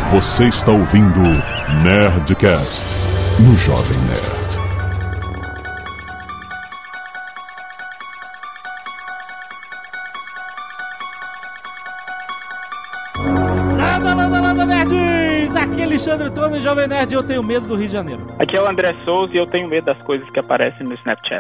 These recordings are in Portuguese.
Você está ouvindo Nerdcast no Jovem Nerd. Landa, nerds! Aqui é Alexandre Tono, Jovem Nerd, e eu tenho medo do Rio de Janeiro. Aqui é o André Souza e eu tenho medo das coisas que aparecem no Snapchat.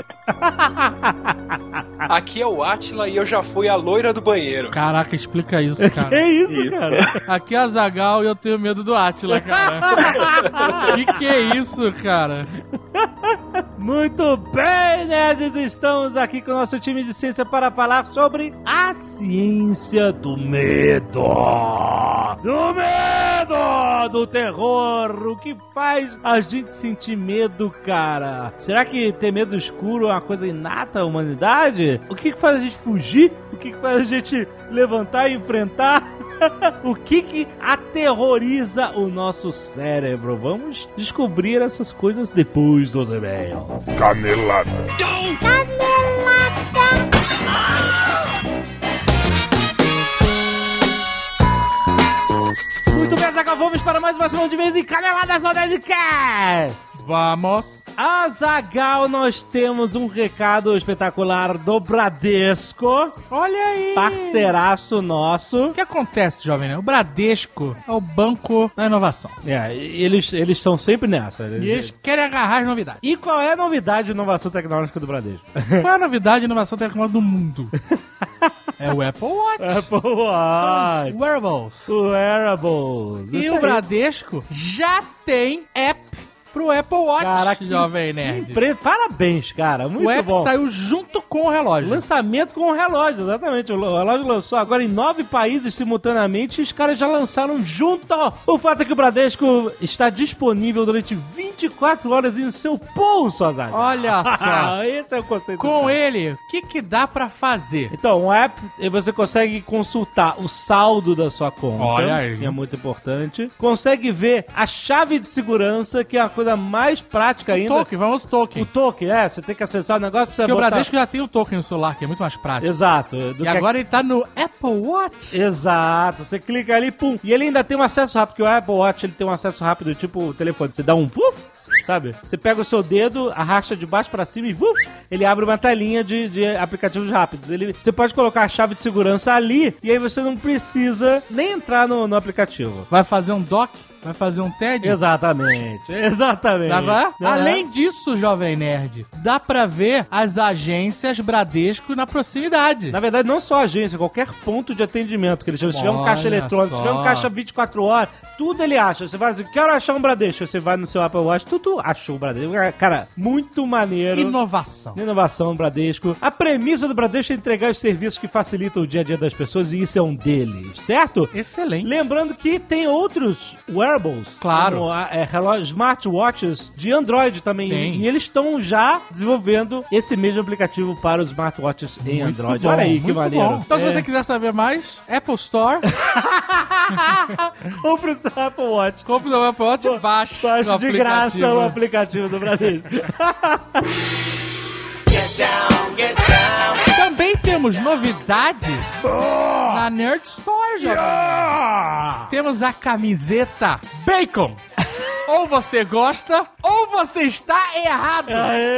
Aqui é o Átila e eu já fui a loira do banheiro. Caraca, explica isso, cara. Que isso, cara? Aqui é a Zagal e eu tenho medo do Átila, cara. Que é isso, cara? Muito bem, nerds! Estamos aqui com o nosso time de ciência para falar sobre a ciência do medo. Do medo! Do terror! O que faz a gente sentir medo, cara? Será que ter medo escuro é uma coisa inata à humanidade? O que faz a gente fugir? O que faz a gente levantar e enfrentar? O que aterroriza o nosso cérebro? Vamos descobrir essas coisas depois dos e-mails. Canelada. Muito bem, Zagal, vamos para mais uma semana de mês em Caneladas no Nerdcast. Vamos. Azaghal, nós temos um recado espetacular do Bradesco. Olha aí. Parceiraço nosso. O que acontece, jovem, né? O Bradesco é o banco da inovação. Eles estão sempre nessa. E eles querem agarrar as novidades. E qual é a novidade de inovação tecnológica do Bradesco? Qual é a novidade de inovação tecnológica do mundo? É o Apple Watch. Apple Watch. São os wearables. Wearables. E o Bradesco já tem app pro Apple Watch, Caraca, Jovem Nerd. Parabéns, cara. Muito bom. O app saiu junto com o relógio. Lançamento com o relógio, exatamente. O relógio lançou agora em 9 países simultaneamente e os caras já lançaram junto. O fato é que o Bradesco está disponível durante 24 horas em seu pulso, Azar. Olha só. Esse é o conceito. Com ele, o que dá pra fazer? Então, um app, você consegue consultar o saldo da sua conta. Olha aí. Que é muito importante. Consegue ver a chave de segurança, que é a coisa mais prática ainda. Vamos token. O token, você tem que acessar o negócio pra você Porque botar... o Bradesco já tem o token no celular, que é muito mais prático. Exato. E agora ele tá no Apple Watch. Exato. Você clica ali, pum. E ele ainda tem um acesso rápido, porque o Apple Watch ele tem um acesso rápido, tipo o telefone. Você dá um puf, sabe? Você pega o seu dedo, arrasta de baixo pra cima e puf, ele abre uma telinha de aplicativos rápidos. Você pode colocar a chave de segurança ali e aí você não precisa nem entrar no aplicativo. Vai fazer um dock? Vai fazer um TED? Exatamente. Tá? Além disso, Jovem Nerd, dá pra ver as agências Bradesco na proximidade. Na verdade, não só agência, qualquer ponto de atendimento que ele chama. Se tiver um caixa eletrônico, se tiver um caixa 24 horas, tudo ele acha. Você vai dizer, quero achar um Bradesco. Você vai no seu Apple Watch, tu achou o Bradesco. Cara, muito maneiro. Inovação do Bradesco. A premissa do Bradesco é entregar os serviços que facilitam o dia a dia das pessoas e isso é um deles, certo? Excelente. Lembrando que tem outros wearables. Claro. Como relógios, smartwatches de Android também. Sim. E eles estão já desenvolvendo esse mesmo aplicativo para os smartwatches em Muito Android. bom, Olha aí, que muito maneiro. bom. Então, se você quiser saber mais, Apple Store. Compre o seu Apple Watch. Compre o Apple Watch e baixe de graça o aplicativo do Brasil. Também temos novidades na Nerd Store, jovem. Temos a camiseta Bacon. Ou você gosta, ou você está errado.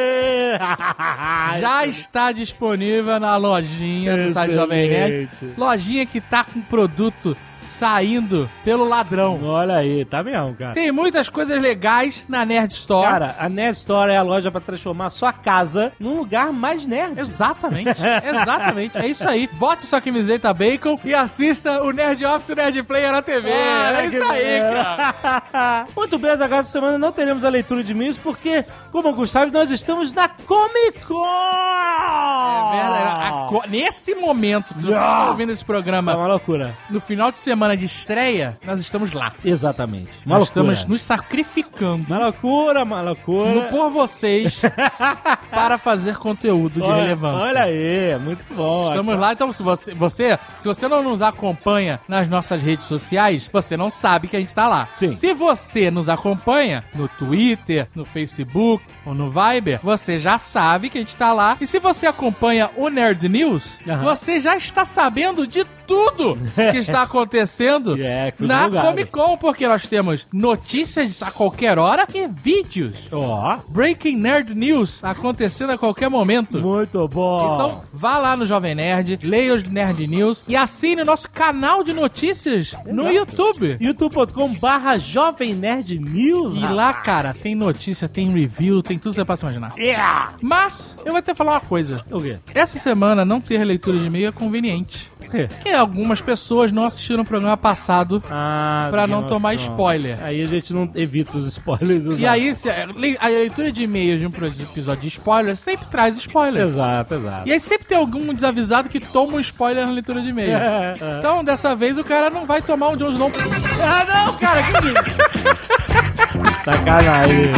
Já está disponível na lojinha do site Jovem Nerd. Lojinha que tá com produto saindo pelo ladrão. Olha aí, tá mesmo, cara. Tem muitas coisas legais na Nerd Store. Cara, a Nerd Store é a loja pra transformar a sua casa num lugar mais nerd. Exatamente, exatamente. É isso aí. Bote sua camiseta Bacon e assista o Nerd Office e o Nerd Player na TV. É isso aí, cara. Muito bem, agora essa semana não teremos a leitura de e-mails porque, como o Gustavo, nós estamos na Comic Con! É verdade. Nesse momento que você está ouvindo esse programa, é uma loucura. No final de semana de estreia, nós estamos lá. Exatamente. Nós estamos nos sacrificando. Uma loucura. Por vocês para fazer conteúdo de relevância. Olha aí, muito bom. Estamos lá, então se você não nos acompanha nas nossas redes sociais, você não sabe que a gente tá lá. Sim. Se você nos acompanha no Twitter, no Facebook ou no Viber, você já sabe que a gente tá lá. E se você acompanha o Nerd News, você já está sabendo de tudo que está acontecendo que foi na divulgado. Comic Con, porque nós temos notícias a qualquer hora e vídeos. Breaking Nerd News acontecendo a qualquer momento. Muito bom. Então, vá lá no Jovem Nerd, leia os Nerd News e assine o nosso canal de notícias no YouTube. youtube.com/Jovem Nerd News. E lá, cara, tem notícia, tem review, tem tudo que você possa imaginar. Mas, eu vou até falar uma coisa. O quê? Essa semana não ter leitura de e-mail é conveniente. Por quê? Porque algumas pessoas não assistiram o programa passado pra não tomar spoiler. Aí a gente não evita os spoilers. E aí, a leitura de e-mails de um episódio de spoiler sempre traz spoiler. Exato. E aí sempre tem algum desavisado que toma um spoiler na leitura de e-mail. Então, dessa vez, o cara não vai tomar um Jon Snow. Não, cara, que isso? Sacanagem.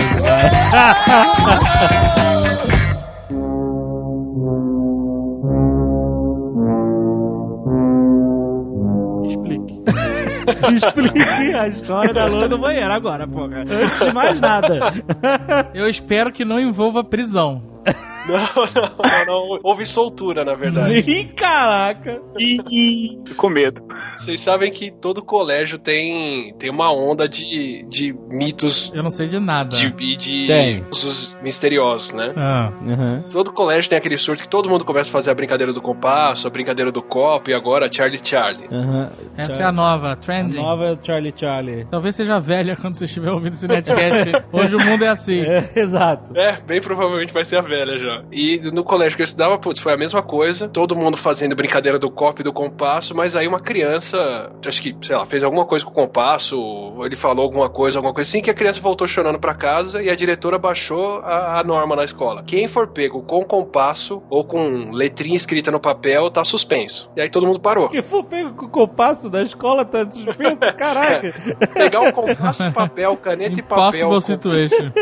Explique a história da loura do banheiro agora, porra. Antes de mais nada. Eu espero que não envolva prisão. Não. Houve soltura, na verdade. Ih, caraca. Com medo. Vocês sabem que todo colégio tem uma onda de mitos Eu não sei de nada. de usos misteriosos, né? Uhum. Todo colégio tem aquele surto que todo mundo começa a fazer a brincadeira do compasso, a brincadeira do copo e agora Charlie. Uhum. Essa é a nova, trending. A nova Charlie. Talvez seja velha quando você estiver ouvindo esse netcast. Hoje o mundo é assim. Exato. Bem provavelmente vai ser a velha já. E no colégio que eu estudava, putz, foi a mesma coisa. Todo mundo fazendo brincadeira do copo e do compasso, mas aí uma criança, acho que, sei lá, fez alguma coisa com o compasso, ele falou alguma coisa assim, que a criança voltou chorando pra casa e a diretora baixou a norma na escola. Quem for pego com compasso ou com letrinha escrita no papel, tá suspenso. E aí todo mundo parou. Que for pego com o compasso da escola, tá suspenso, caraca. Pegar o compasso e papel, caneta e papel. Impossible situation.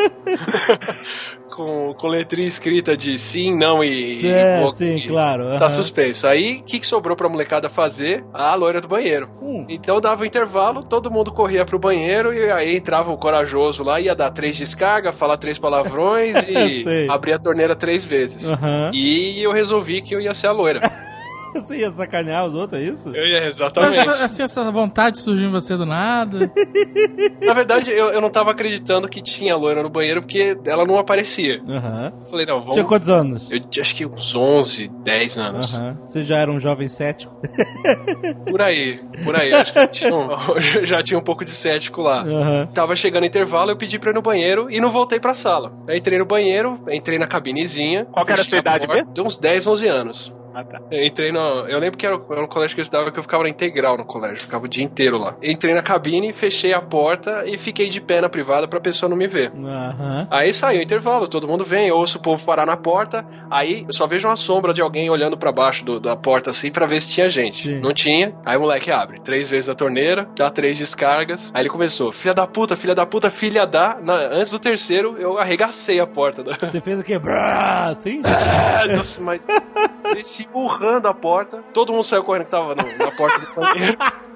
Com letrinha escrita de sim, não e... sim, claro. Tá suspenso. Aí, o que sobrou pra molecada fazer? A loira do banheiro. Então dava um intervalo, todo mundo corria pro banheiro e aí entrava o corajoso lá, ia dar 3 descargas, falar 3 palavrões e abrir a torneira 3 vezes. E eu resolvi que eu ia ser a loira. Você ia sacanear os outros, é isso? Eu ia, exatamente. Mas assim, essa vontade surgiu em você do nada. Na verdade, eu não tava acreditando que tinha loira no banheiro porque ela não aparecia. Falei, não, vamos... Tinha quantos anos? Eu acho que uns 11, 10 anos. Você já era um jovem cético? Por aí. Acho que já tinha um pouco de cético lá. Tava chegando o intervalo, eu pedi pra ir no banheiro e não voltei pra sala. Eu entrei no banheiro, entrei na cabinezinha. Qual que era a sua idade mesmo? De uns 10, 11 anos. Tá. Eu lembro que era um colégio que eu estudava, que eu ficava na integral no colégio, ficava o dia inteiro lá. Entrei na cabine, fechei a porta e fiquei de pé na privada pra pessoa não me ver. Aí saiu o intervalo, todo mundo vem, eu ouço o povo parar na porta, aí eu só vejo uma sombra de alguém olhando pra baixo da porta assim pra ver se tinha gente. Não tinha, aí o moleque abre 3 vezes a torneira, dá 3 descargas, aí ele começou, filha da puta, antes do terceiro eu arregacei a porta. Você fez o quê? Assim? Nossa, mas desci burrando a porta, todo mundo saiu correndo que tava na porta do banheiro.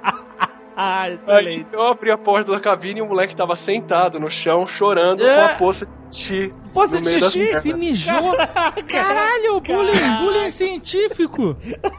Aí eu abri a porta da cabine e o moleque tava sentado no chão, chorando, com a poça de xixi. Poça de xixi? Se mijou? Caralho, bullying científico.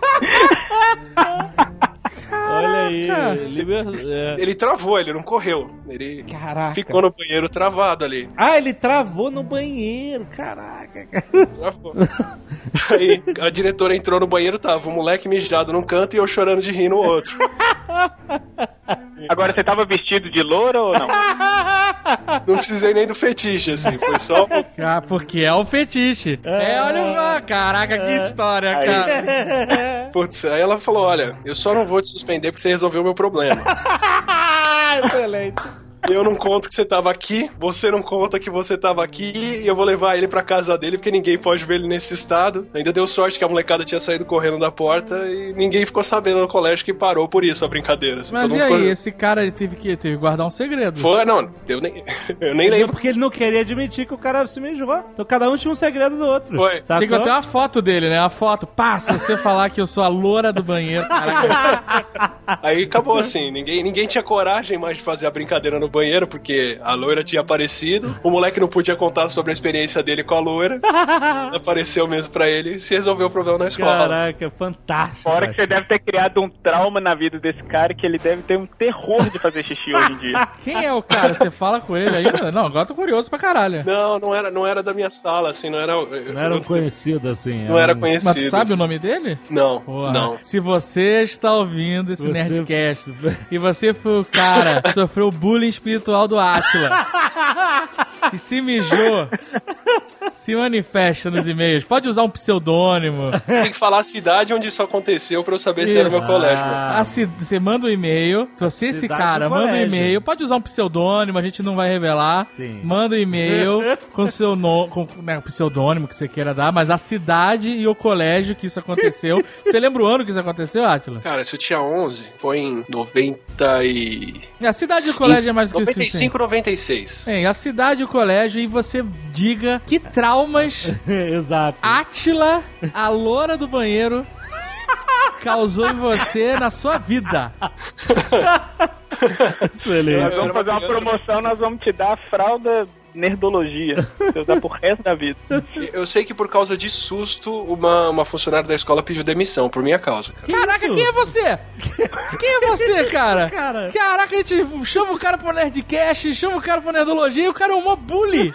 Olha aí, ele travou, ele não correu. Ele ficou no banheiro travado ali. Ele travou no banheiro, caraca. Travou. Aí a diretora entrou no banheiro, tava o moleque mijado num canto e eu chorando de rir no outro. Agora, você tava vestido de loura ou não? Não precisei nem do fetiche, assim, foi só... porque é o fetiche. Olha, caraca, que história, cara. Putz, aí ela falou, olha, eu só não vou te suspender porque você resolveu o meu problema. Excelente. Eu não conto que você tava aqui, você não conta que você tava aqui, e eu vou levar ele pra casa dele, porque ninguém pode ver ele nesse estado. Ainda deu sorte que a molecada tinha saído correndo da porta, e ninguém ficou sabendo no colégio que parou por isso a brincadeira. Assim, mas e aí, esse cara ele teve que guardar um segredo? Não, eu nem lembro. Porque ele não queria admitir que o cara se mijou. Então cada um tinha um segredo do outro. Foi. Tinha que ter uma foto dele, né? A foto, se você falar que eu sou a loura do banheiro, caralho. Aí acabou assim, ninguém tinha coragem mais de fazer a brincadeira no banheiro porque a loira tinha aparecido. O moleque não podia contar sobre a experiência dele com a loira. Apareceu mesmo pra ele e se resolveu o problema na escola. Caraca, fantástico. Fora que você deve ter criado um trauma na vida desse cara que ele deve ter um terror de fazer xixi hoje em dia. Quem é o cara? Você fala com ele ainda? Não, agora eu tô curioso pra caralho. Não era da minha sala, assim, não era um conhecido, assim. Não era conhecido. Mas tu sabe assim. o nome dele? Não, Porra, não. Se você está ouvindo esse Nerdcast e você foi o cara que sofreu o bullying espiritual do Átila e se mijou, se manifesta nos e-mails. Pode usar um pseudônimo. Tem que falar a cidade onde isso aconteceu pra eu saber se era meu colégio. Você manda um e-mail. Se você, esse cara, manda um e-mail. Pode usar um pseudônimo, a gente não vai revelar. Sim. Manda um e-mail com seu nome, com o pseudônimo que você queira dar, mas a cidade e o colégio que isso aconteceu. Você lembra o ano que isso aconteceu, Átila? Cara, se eu tinha 11, foi em 90 e... A cidade e o colégio é mais do que isso. 95, 96. Bem, a cidade e o colégio, e você diga que traumas Exato. Átila, a loura do banheiro, causou em você na sua vida. Excelente. Nós vamos fazer uma promoção, nós vamos te dar a fralda Nerdologia. Você usar pro resto da vida. Eu sei que por causa de susto, uma funcionária da escola pediu demissão, por minha causa, cara. Caraca, quem é você? Quem é você, cara? Caraca, a gente chama o cara pro Nerdcast, chama o cara pro Nerdologia e o cara é um mó bully.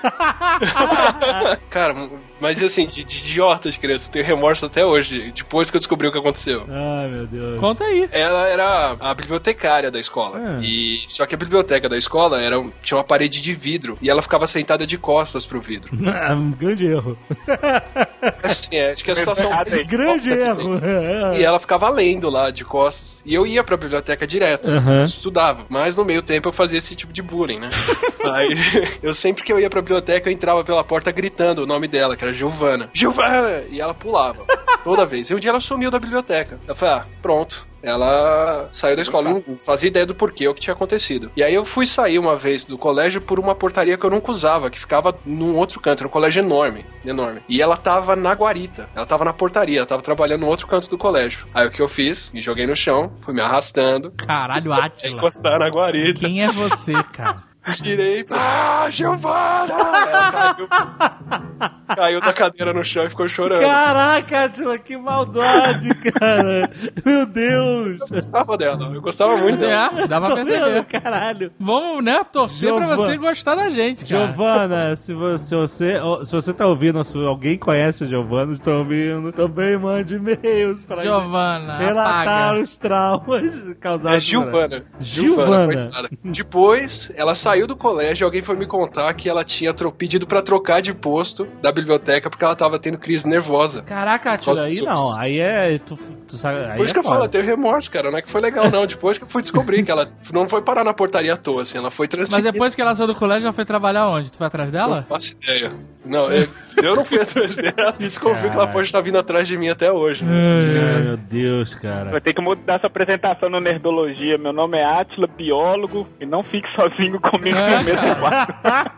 Cara, mas assim, de idiota de criança, eu tenho remorso até hoje, depois que eu descobri o que aconteceu. Ai, meu Deus. Conta aí. Ela era a bibliotecária da escola. Só que a biblioteca da escola tinha uma parede de vidro e ela ficava sentada de costas pro vidro. Um grande erro. Assim, acho que a situação... Grande erro. E ela ficava lendo lá de costas. E eu ia pra biblioteca direto. Estudava. Mas no meio tempo eu fazia esse tipo de bullying, né? Aí eu sempre que eu ia pra biblioteca eu entrava pela porta gritando o nome dela, que era Giovana. Giovana! E ela pulava. Toda vez. E um dia ela sumiu da biblioteca. Eu falei, pronto. Ela saiu da escola, não fazia ideia do porquê, o que tinha acontecido. E aí eu fui sair uma vez do colégio por uma portaria que eu nunca usava, que ficava num outro canto, era um colégio enorme. E ela tava na guarita, ela tava na portaria, ela tava trabalhando no outro canto do colégio. Aí o que eu fiz? Me joguei no chão, fui me arrastando. Caralho, Átila. Encostar na guarita. Quem é você, cara? Tirei. Giovana! Ela caiu da cadeira no chão e ficou chorando. Caraca, Átila, que maldade, cara. Meu Deus. Eu gostava dela, eu gostava muito dela. Dá pra perceber. Caralho. Vamos, né, torcer pra você gostar da gente, cara. Giovana, se você tá ouvindo, se alguém conhece a Giovana, tá ouvindo, também mande e-mails pra Giovana, relatar apaga os traumas causados. Giovana. Depois, ela saiu do colégio e alguém foi me contar que ela tinha pedido pra trocar de posto da biblioteca porque ela tava tendo crise nervosa. Caraca, Átila, aí não. Aí é... Tu sabe, aí por isso que eu falo, eu tenho remorso, cara. Não é que foi legal, não. Depois que eu fui descobrir que ela não foi parar na portaria à toa, assim. Ela foi transferida. Mas depois que ela saiu do colégio, ela foi trabalhar onde? Tu foi atrás dela? Não faço ideia. Não, eu não fui atrás dela. E desconfio que ela pode estar vindo atrás de mim até hoje. Ai, meu Deus, cara. Vai ter que mudar sua apresentação no Nerdologia. Meu nome é Átila, biólogo, e não fique sozinho comigo no mesmo quarto.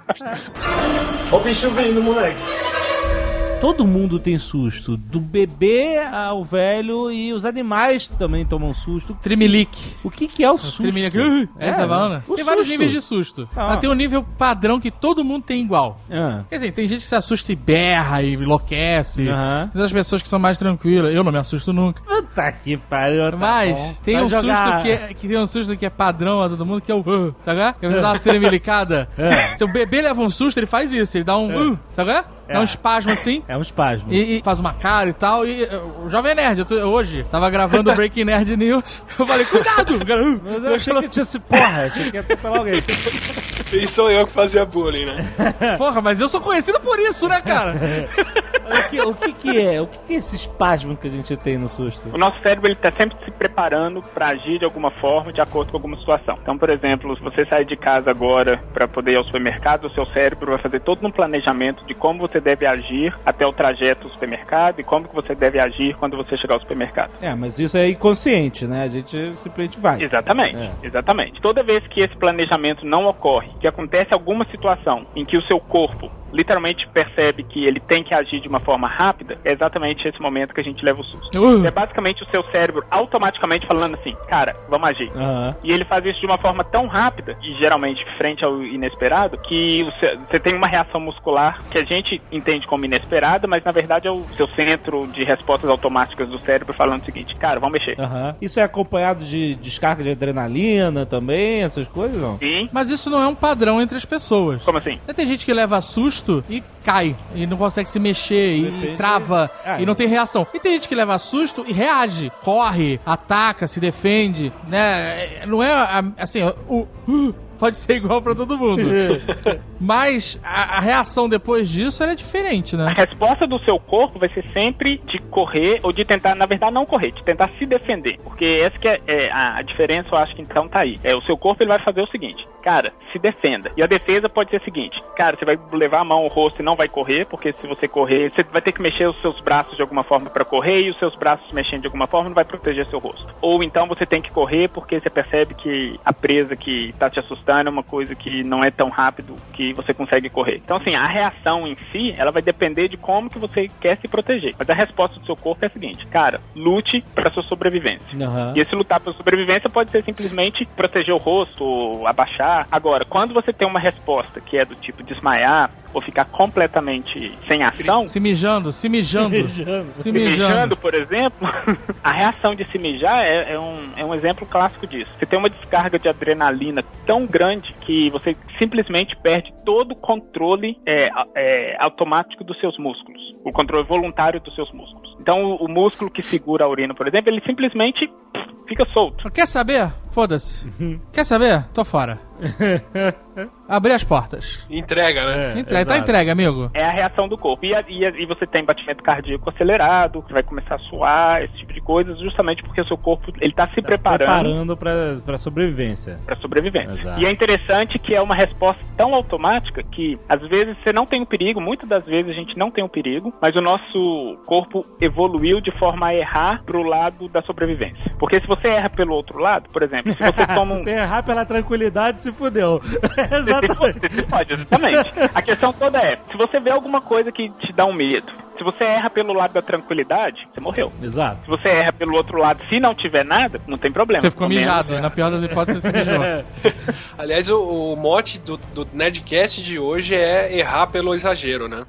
Ó o bicho vindo, moleque. Todo mundo tem susto, do bebê ao velho, e os animais também tomam susto. Trimelique. O que é o susto? Trimelique. Essa falando? Tem vários níveis de susto. Mas tem um nível padrão que todo mundo tem igual. Quer dizer, tem gente que se assusta e berra e enlouquece. Tem as pessoas que são mais tranquilas. Eu não me assusto nunca. Puta que pariu, mas tem um susto que tem um susto que é padrão a todo mundo, que é o sabe? Que você dá uma tremelicada. Se o bebê leva um susto, ele faz isso. Ele dá um sabe? Dá um espasmo assim. É um espasmo. E faz uma cara e tal. E o Jovem Nerd, hoje, tava gravando o Breaking Nerd News. Eu falei, cuidado! Mas eu achei que tinha esse achei que ia atropelar alguém. E sou eu que fazia bullying, né? Porra, mas eu sou conhecido por isso, né, cara? O que é esse espasmo que a gente tem no susto? O nosso cérebro, ele tá sempre se preparando pra agir de alguma forma, de acordo com alguma situação. Então, por exemplo, se você sair de casa agora pra poder ir ao supermercado, o seu cérebro vai fazer todo um planejamento de como você deve agir até o trajeto do supermercado e como que você deve agir quando você chegar ao supermercado. Mas isso é inconsciente, né? A gente simplesmente vai. Exatamente. Toda vez que esse planejamento não ocorre, que acontece alguma situação em que o seu corpo literalmente percebe que ele tem que agir de uma forma rápida, é exatamente esse momento que a gente leva o susto. É basicamente o seu cérebro automaticamente falando assim, cara, vamos agir. E ele faz isso de uma forma tão rápida, e geralmente frente ao inesperado, que você tem uma reação muscular que a gente entende como inesperada, mas na verdade é o seu centro de respostas automáticas do cérebro falando o seguinte, cara, vamos mexer. Isso é acompanhado de descarga de adrenalina também, essas coisas, não? Sim. Mas isso não é um padrão entre as pessoas. Como assim? Tem gente que leva susto e cai, e não consegue se mexer, e trava, e não tem reação. E tem gente que leva susto e reage, corre, ataca, se defende, né? Não é assim, pode ser igual pra todo mundo. Mas a reação depois disso é diferente, né? A resposta do seu corpo vai ser sempre de correr, ou de tentar, na verdade não correr, de tentar se defender. Porque essa que é a diferença, eu acho que então tá aí. O seu corpo ele vai fazer o seguinte, cara, se defenda. E a defesa pode ser a seguinte, cara, você vai levar a mão ao rosto e não vai correr, porque se você correr, você vai ter que mexer os seus braços de alguma forma pra correr, e os seus braços mexendo de alguma forma não vai proteger seu rosto. Ou então você tem que correr porque você percebe que a presa que tá te assustando é uma coisa que não é tão rápido que você consegue correr. Então, assim, a reação em si, ela vai depender de como que você quer se proteger. Mas a resposta do seu corpo é a seguinte, cara, lute pra sua sobrevivência. E esse lutar pra sobrevivência pode ser simplesmente proteger o rosto, ou abaixar. Agora, quando você tem uma resposta que é do tipo desmaiar, ou ficar completamente sem ação... Se mijando, por exemplo, a reação de se mijar é um exemplo clássico disso. Você tem uma descarga de adrenalina tão grande que você simplesmente perde todo o controle automático dos seus músculos. O controle voluntário dos seus músculos. Então, o músculo que segura a urina, por exemplo, ele simplesmente fica solto. Quer saber? Foda-se. Quer saber? Tô fora. Abrir as portas. Entrega, né? Tá entregue, amigo. É a reação do corpo. E você tem batimento cardíaco acelerado, você vai começar a suar, esse tipo de coisas, justamente porque o seu corpo ele tá se preparando pra sobrevivência. Pra sobrevivência. Exato. E é interessante que é uma resposta tão automática que, às vezes, você não tem um perigo, muitas das vezes a gente não tem um perigo, mas o nosso corpo evoluiu de forma a errar pro lado da sobrevivência. Porque se você erra pelo outro lado, por exemplo, se você toma Se errar pela tranquilidade, se fudeu. Exatamente. Você pode, exatamente. A questão toda é, se você vê alguma coisa que te dá um medo, se você erra pelo lado da tranquilidade, você morreu. Exato. Se você erra pelo outro lado, se não tiver nada, não tem problema. Você ficou mijado, na pior das hipóteses você mijou. Aliás, o mote do Nerdcast de hoje é errar pelo exagero, né?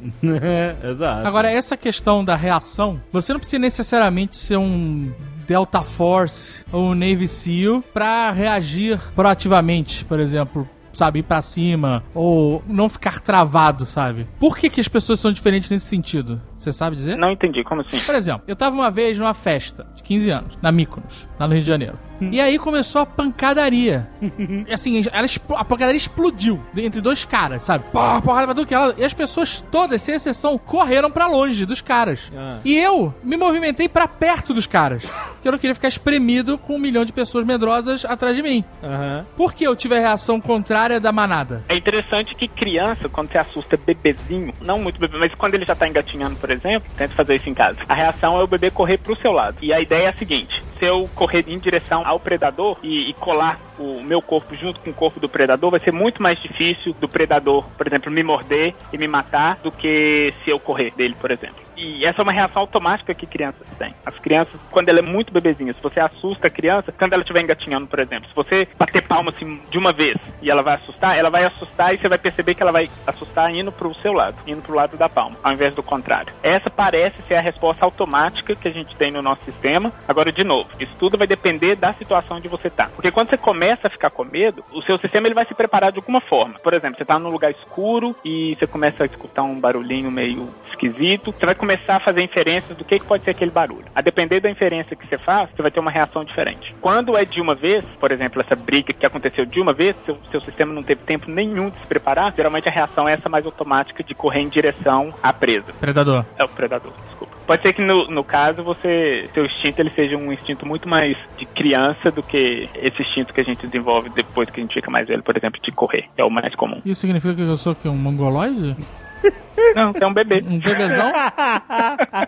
Exato. Agora, essa questão da reação, você não precisa necessariamente ser um Delta Force ou um Navy SEAL pra reagir proativamente, por exemplo, sabe, ir pra cima, ou não ficar travado, sabe? Por que as pessoas são diferentes nesse sentido? Você sabe dizer? Não entendi, como assim? Por exemplo, eu tava uma vez numa festa de 15 anos, na Mykonos, lá no Rio de Janeiro. E aí começou a pancadaria. Assim, a pancadaria explodiu entre dois caras, sabe? Porrada pra tudo que ela... E as pessoas todas, sem exceção, correram pra longe dos caras. E eu me movimentei pra perto dos caras. Porque eu não queria ficar espremido com 1 milhão de pessoas medrosas atrás de mim. Por que eu tive a reação contrária da manada? É interessante que criança, quando você assusta bebezinho, não muito bebê, mas quando ele já tá engatinhando, por exemplo, tenta fazer isso em casa. A reação é o bebê correr pro seu lado. E a ideia é a seguinte, se eu correr em direção ao predador e colar o meu corpo junto com o corpo do predador, vai ser muito mais difícil do predador, por exemplo, me morder e me matar do que se eu correr dele, por exemplo. E essa é uma reação automática que crianças têm. As crianças, quando ela é muito bebezinha, se você assusta a criança, quando ela estiver engatinhando, por exemplo, se você bater palma assim de uma vez e ela vai assustar e você vai perceber que ela vai assustar indo pro seu lado, indo pro lado da palma, ao invés do contrário. Essa parece ser a resposta automática que a gente tem no nosso sistema. Agora, de novo, isso tudo vai depender da situação onde você tá. Porque quando você começa a ficar com medo, o seu sistema ele vai se preparar de alguma forma. Por exemplo, você tá num lugar escuro e você começa a escutar um barulhinho meio esquisito, você vai começar a fazer inferências do que pode ser aquele barulho. A depender da inferência que você faz, você vai ter uma reação diferente. Quando é de uma vez, por exemplo, essa briga que aconteceu de uma vez, seu sistema não teve tempo nenhum de se preparar, geralmente a reação é essa mais automática de correr em direção à presa. Predador. É o predador, desculpa. Pode ser que no caso seu instinto ele seja um instinto muito mais de criança do que esse instinto que a gente desenvolve depois que a gente fica mais velho, por exemplo, de correr. É o mais comum. Isso significa que eu sou um mongoloide? Não, você é um bebê. Um bebezão?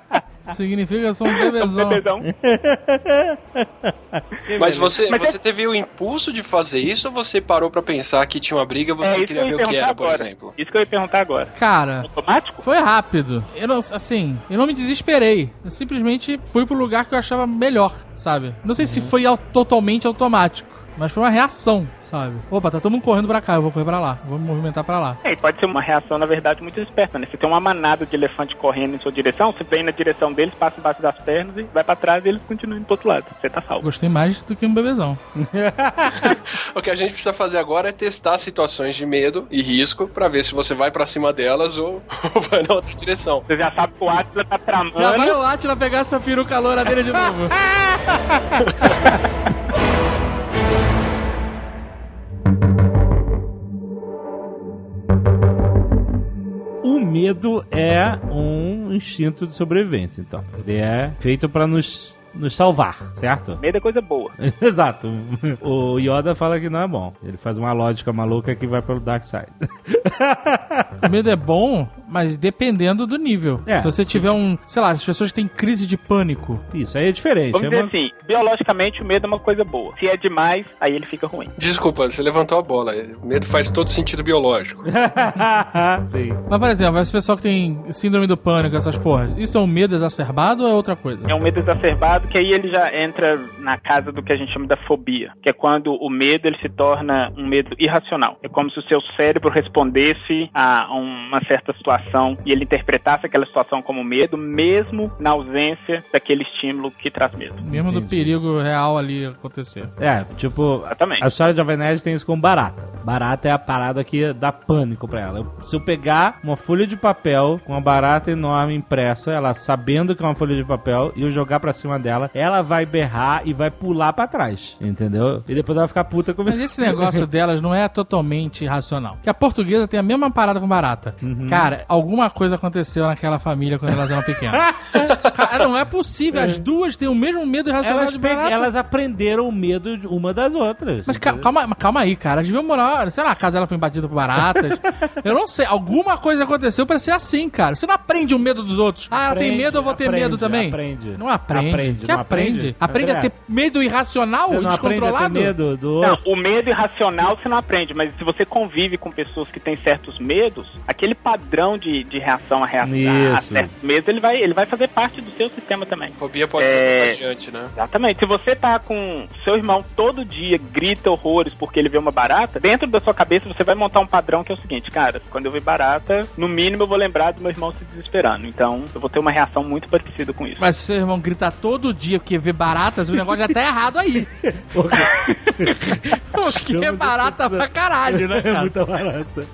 Significa que eu sou um bebezão. Mas você teve o impulso de fazer isso ou você parou pra pensar que tinha uma briga e você queria ver o que era, por exemplo? Isso que eu ia perguntar agora. Cara, automático? Foi rápido. Eu não me desesperei. Eu simplesmente fui pro lugar que eu achava melhor, sabe? Não sei se foi totalmente automático, mas foi uma reação, sabe? Opa, tá todo mundo correndo pra cá, eu vou correr pra lá, vou me movimentar pra lá. E pode ser uma reação, na verdade, muito esperta, né? Você tem uma manada de elefante correndo em sua direção, você vem na direção deles, passa embaixo das pernas e vai pra trás e eles continuam indo pro outro lado. Você tá salvo. Gostei mais do que um bebezão. O que a gente precisa fazer agora é testar situações de medo e risco pra ver se você vai pra cima delas ou vai na outra direção. Você já sabe que o Átila tá tramando. Já vai o Átila pegar essa peruca loura dele de novo. O medo é um instinto de sobrevivência, então. Ele é feito pra nos salvar, certo? Medo é coisa boa. Exato. O Yoda fala que não é bom. Ele faz uma lógica maluca que vai pelo Dark Side. O medo é bom, mas dependendo do nível. Se você tiver sei lá, as pessoas têm crise de pânico. Isso aí é diferente. Vamos dizer assim, biologicamente o medo é uma coisa boa. Se é demais, aí ele fica ruim. Desculpa, você levantou a bola. O medo faz todo sentido biológico. Sim. Mas, por exemplo, esse pessoal que tem síndrome do pânico, essas porras, isso é um medo exacerbado ou é outra coisa? É um medo exacerbado, que aí ele já entra na casa do que a gente chama da fobia, que é quando o medo ele se torna um medo irracional. É como se o seu cérebro respondesse a uma certa situação e ele interpretasse aquela situação como medo, mesmo na ausência daquele estímulo que traz medo. Mesmo do perigo real ali acontecer. Tipo, exatamente. A história de Jovem Nerd tem isso com barata. Barata é a parada que dá pânico pra ela. Se eu pegar uma folha de papel com uma barata enorme impressa, ela sabendo que é uma folha de papel, e eu jogar pra cima dela, ela vai berrar e vai pular pra trás, entendeu? E depois ela vai ficar puta comigo. Mas esse negócio delas não é totalmente irracional. Porque a portuguesa tem a mesma parada com barata. Cara, alguma coisa aconteceu naquela família quando elas eram pequenas. Cara, não é possível. As duas têm o mesmo medo irracional de barata. Elas aprenderam o medo de uma das outras. Mas calma aí, cara. Elas deviam morar... Sei lá, a casa dela foi invadida por baratas. Eu não sei. Alguma coisa aconteceu pra ser assim, cara. Você não aprende o medo dos outros. Ela tem medo, eu vou ter medo também. Não aprende. Aprende a ter medo irracional e descontrolado? Medo do não, o medo irracional você não aprende, mas se você convive com pessoas que têm certos medos, aquele padrão de reação a certos medos, ele vai fazer parte do seu sistema também. Fobia pode ser contagiante, né? Exatamente. Se você tá com seu irmão todo dia, grita horrores porque ele vê uma barata, dentro da sua cabeça você vai montar um padrão que é o seguinte, cara, quando eu ver barata, no mínimo eu vou lembrar do meu irmão se desesperando. Então, eu vou ter uma reação muito parecida com isso. Mas se seu irmão grita todo dia porque vê baratas, o negócio já tá errado aí. Porque é barata pra caralho, né, cara? É muita barata.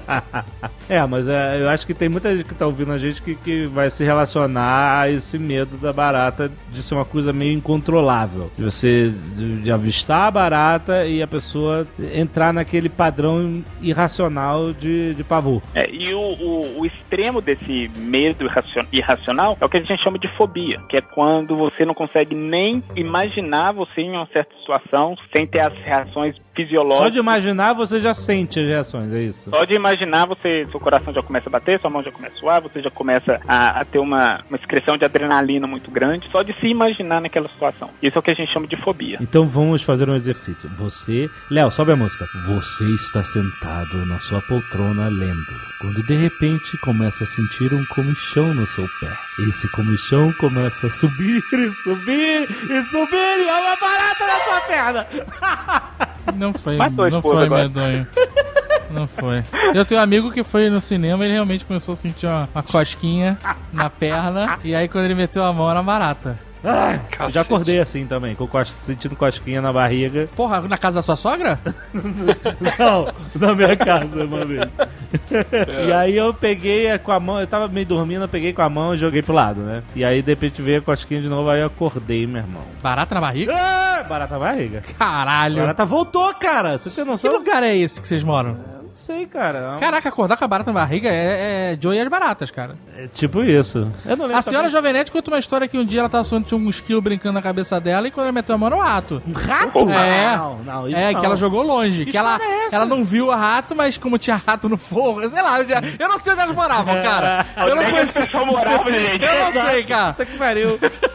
Mas eu acho que tem muita gente que tá ouvindo a gente que vai se relacionar a esse medo da barata de ser uma coisa meio incontrolável. De você de avistar a barata e a pessoa entrar naquele padrão irracional de pavor. E o extremo desse medo irracional é o que a gente chama de fobia, que é quando você não consegue nem imaginar você em uma certa situação sem ter as reações fisiológicas. Só de imaginar você já sente as reações, é isso? Só de imaginar seu coração já começa a bater, sua mão já começa a suar, você já começa a ter uma excreção de adrenalina muito grande, só de se imaginar naquela situação. Isso é o que a gente chama de fobia. Então vamos fazer um exercício. Léo, sobe a música. Você está sentado na sua poltrona lendo, quando de repente começa a sentir um comichão no seu pé. Esse comichão começa a subir e subir e subir e há uma barata na sua perna. Não foi medonho. Não foi. Eu tenho um amigo que foi no cinema e ele realmente começou a sentir uma cosquinha na perna. E aí quando ele meteu a mão era barata. Eu já acordei assim também, sentindo cosquinha na barriga. Porra, na casa da sua sogra? Não, na minha casa, uma vez. E aí eu peguei com a mão, eu tava meio dormindo, eu peguei com a mão e joguei pro lado, né? E aí de repente veio a cosquinha de novo, aí eu acordei, meu irmão. Barata na barriga? Barata na barriga. Caralho. Barata voltou, cara. Você tem noção? Que lugar é esse que vocês moram? Sei, cara. Caraca, acordar com a barata na barriga é Joey e as baratas, cara. É tipo isso. Eu não lembro. A senhora Jovenete conta uma história que um dia ela tava sonhando que tinha um esquilo brincando na cabeça dela e quando ela meteu a mão era um rato. Um rato? É. Não, isso É, não. que ela jogou longe. Que ela não viu o rato, mas como tinha rato no forro, sei lá, eu não sei onde elas moravam, cara. Eu não conheço. Gente. Eu não sei, cara. Puta que pariu.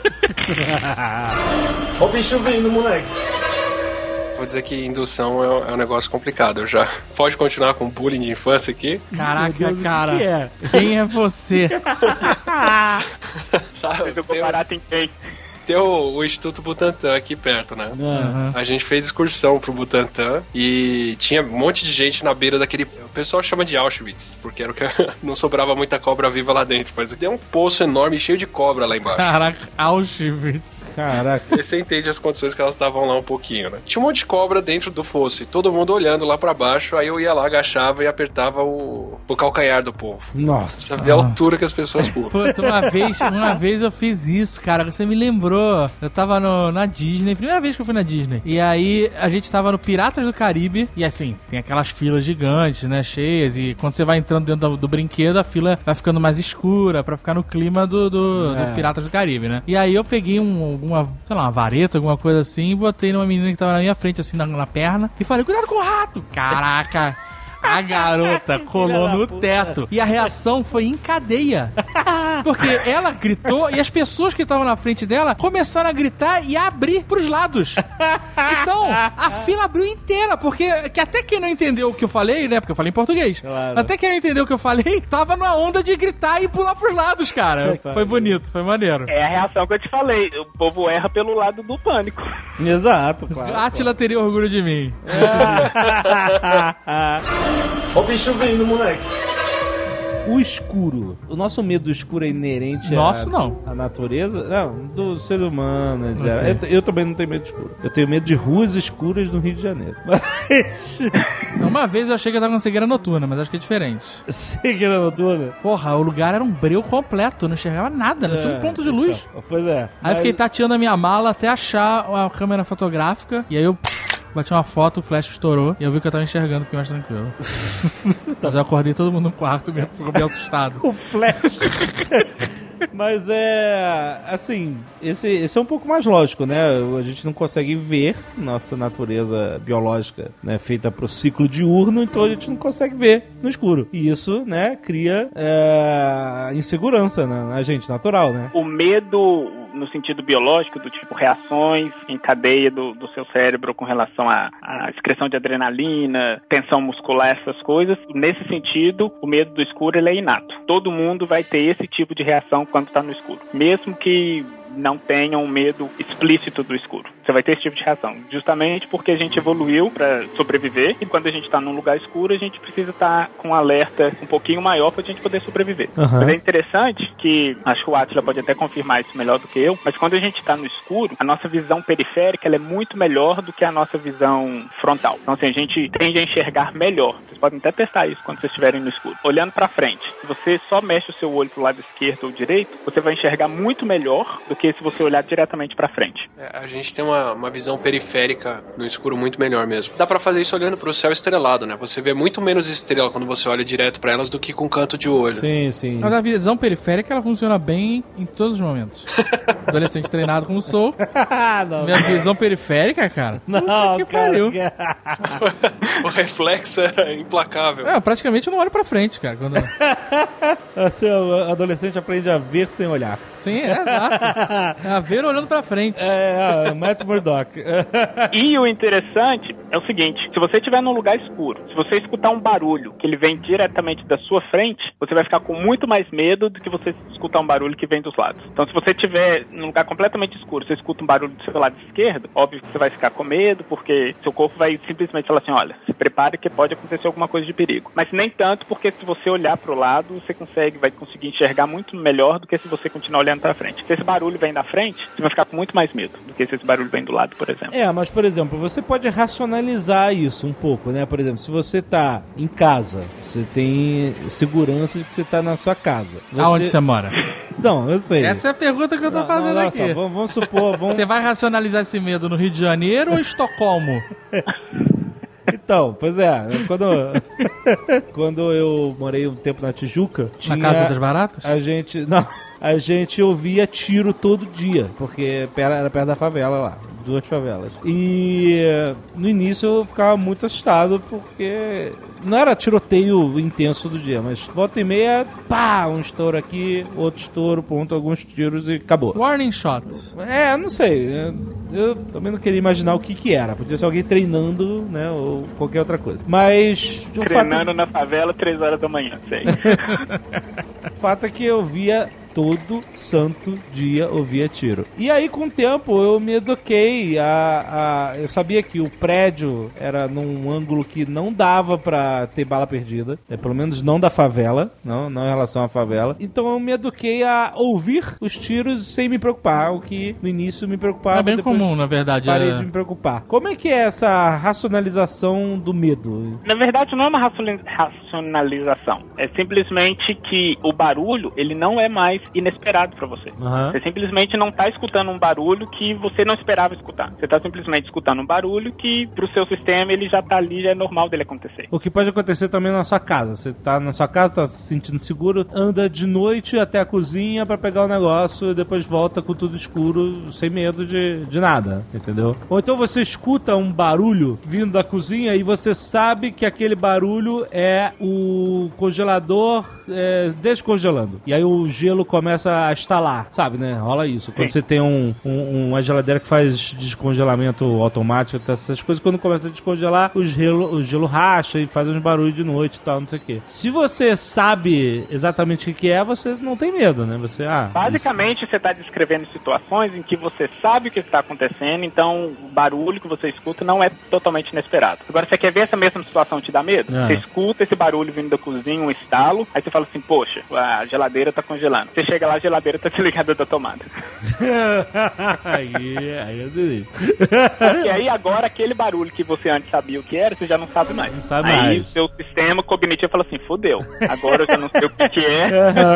Ó o bicho vindo, moleque. Vou dizer que indução é um negócio complicado já. Pode continuar com bullying de infância aqui? Caraca, cara. O que é? Quem é você? Sabe, Eu vou parar em quem? tem o Instituto Butantan aqui perto, né? Uhum. A gente fez excursão pro Butantan e tinha um monte de gente na beira daquele... O pessoal chama de Auschwitz, porque era o que não sobrava muita cobra viva lá dentro. Mas tem um poço enorme cheio de cobra lá embaixo. Caraca, Auschwitz. Caraca. E você entende as condições que elas estavam lá um pouquinho, né? Tinha um monte de cobra dentro do fosso e todo mundo olhando lá pra baixo. Aí eu ia lá, agachava e apertava o calcanhar do povo. Nossa. Pra ver a altura que as pessoas pulam. Puta, uma vez eu fiz isso, cara. Você me lembrou. Eu tava na Disney, primeira vez que eu fui na Disney. E aí a gente tava no Piratas do Caribe. E assim, tem aquelas filas gigantes, né? Cheias. E quando você vai entrando dentro do brinquedo, a fila vai ficando mais escura pra ficar no clima do Piratas do Caribe, né? E aí eu peguei uma vareta, alguma coisa assim, e botei numa menina que tava na minha frente, assim, na perna. E falei, cuidado com o rato! Caraca! A garota colou no teto. E a reação foi em cadeia. Porque ela gritou e as pessoas que estavam na frente dela começaram a gritar e a abrir pros lados. Então, a fila abriu inteira. Porque até quem não entendeu o que eu falei, né? Porque eu falei em português. Claro. Até quem não entendeu o que eu falei, tava numa onda de gritar e pular pros lados, cara. Foi bonito, foi maneiro. É a reação que eu te falei. O povo erra pelo lado do pânico. Exato, claro. Átila teria orgulho de mim. Ó o bicho vindo, moleque. O escuro. O nosso medo do escuro é inerente à natureza? Não, do ser humano. Okay. Eu também não tenho medo de escuro. Eu tenho medo de ruas escuras no Rio de Janeiro. Mas... Uma vez eu achei que eu tava com cegueira noturna, mas acho que é diferente. Cegueira noturna? Porra, o lugar era um breu completo. Eu não enxergava nada, não tinha um ponto de luz. Então, pois é. Aí eu fiquei tateando a minha mala até achar a câmera fotográfica. E aí eu... bati uma foto, o flash estourou e eu vi que eu tava enxergando, fiquei mais tranquilo. Mas eu acordei todo mundo no quarto mesmo, ficou bem assustado. O flash. Mas é... assim, esse é um pouco mais lógico, né? A gente não consegue ver nossa natureza biológica, né, feita pro ciclo diurno, então a gente não consegue ver no escuro. E isso, né, cria insegurança na gente, natural, né? O medo, no sentido biológico, do tipo reações em cadeia do seu cérebro com relação à excreção de adrenalina, tensão muscular, essas coisas. Nesse sentido, o medo do escuro ele é inato. Todo mundo vai ter esse tipo de reação quando está no escuro. Mesmo que não tenham um medo explícito do escuro. Você vai ter esse tipo de reação. Justamente porque a gente evoluiu para sobreviver e quando a gente está num lugar escuro, a gente precisa estar com um alerta um pouquinho maior para a gente poder sobreviver. Uhum. Mas é interessante que, acho que o Átila pode até confirmar isso melhor do que eu, mas quando a gente está no escuro, a nossa visão periférica ela é muito melhor do que a nossa visão frontal. Então, assim, a gente tende a enxergar melhor. Vocês podem até testar isso quando vocês estiverem no escuro. Olhando para frente, se você só mexe o seu olho pro lado esquerdo ou direito, você vai enxergar muito melhor do que se você olhar diretamente para frente. A gente tem uma visão periférica no escuro muito melhor mesmo. Dá pra fazer isso olhando pro céu estrelado, né? Você vê muito menos estrela quando você olha direto pra elas do que com canto de olho. Sim, sim. Mas a visão periférica, ela funciona bem em todos os momentos. Adolescente treinado como sou. Não, Minha visão periférica, cara. não, que cara. pariu. O reflexo é implacável. Praticamente eu não olho pra frente, cara. Quando... O adolescente aprende a ver sem olhar. Sim, exato. A ver olhando pra frente. Matt Murdock. E o interessante é o seguinte, se você estiver num lugar escuro, se você escutar um barulho que ele vem diretamente da sua frente, você vai ficar com muito mais medo do que você escutar um barulho que vem dos lados. Então, se você estiver num lugar completamente escuro, você escuta um barulho do seu lado esquerdo, óbvio que você vai ficar com medo, porque seu corpo vai simplesmente falar assim, olha, se prepare que pode acontecer alguma coisa de perigo. Mas nem tanto, porque se você olhar pro lado, você vai conseguir enxergar muito melhor do que se você continuar olhando pra frente. Se esse barulho vem da frente, você vai ficar com muito mais medo do que se esse barulho vem do lado, por exemplo. Mas, por exemplo, você pode racionalizar isso um pouco, né? Por exemplo, se você tá em casa, você tem segurança de que você tá na sua casa. Aonde você mora? Não, eu sei. Essa é a pergunta que eu tô fazendo aqui. Só, vamos supor... Você vai racionalizar esse medo no Rio de Janeiro ou em Estocolmo? Então, pois é, quando... Quando eu morei um tempo na Tijuca... Na Casa das Baratas? A gente ouvia tiro todo dia, porque era perto da favela lá, 2 favelas. E no início eu ficava muito assustado, porque não era tiroteio intenso do dia, mas volta e meia, pá, um estouro aqui, outro estouro, ponto, alguns tiros e acabou. Warning shots. Não sei. Eu também não queria imaginar o que era. Podia ser alguém treinando, né, ou qualquer outra coisa. Mas... Treinando na favela 3 horas da manhã, sei. O fato é que eu via... todo santo dia ouvia tiro. E aí, com o tempo, eu me eduquei eu sabia que o prédio era num ângulo que não dava pra ter bala perdida. Pelo menos não da favela, não em relação à favela. Então eu me eduquei a ouvir os tiros sem me preocupar, o que no início me preocupava. É bem comum, na verdade. Parei de me preocupar. Como é que é essa racionalização do medo? Na verdade, não é uma racionalização. É simplesmente que o barulho, ele não é mais inesperado pra você. Você simplesmente não tá escutando um barulho que você não esperava escutar. Você tá simplesmente escutando um barulho que pro seu sistema ele já tá ali, já é normal dele acontecer. O que pode acontecer também na sua casa. Você tá na sua casa, tá se sentindo seguro, anda de noite até a cozinha pra pegar o negócio e depois volta com tudo escuro, sem medo de nada, entendeu? Ou então você escuta um barulho vindo da cozinha e você sabe que aquele barulho é o congelador descongelando. E aí o gelo começa a estalar, sabe, né? Rola isso. Quando você tem uma geladeira que faz descongelamento automático, essas coisas, quando começa a descongelar, o gelo racha e faz uns barulhos de noite e tal, não sei o quê. Se você sabe exatamente o que é, você não tem medo, né? Basicamente, você está descrevendo situações em que você sabe o que está acontecendo, então o barulho que você escuta não é totalmente inesperado. Agora, você quer ver essa mesma situação te dá medo? Você escuta esse barulho vindo da cozinha, um estalo, aí você fala assim, poxa, a geladeira tá congelando. Você chega lá, a geladeira tá desligada da tomada. aí é delícia. Porque aí agora aquele barulho que você antes sabia o que era, você já não sabe mais. Não sabe aí mais. O seu sistema cognitivo fala assim, fodeu. Agora eu já não sei o que é.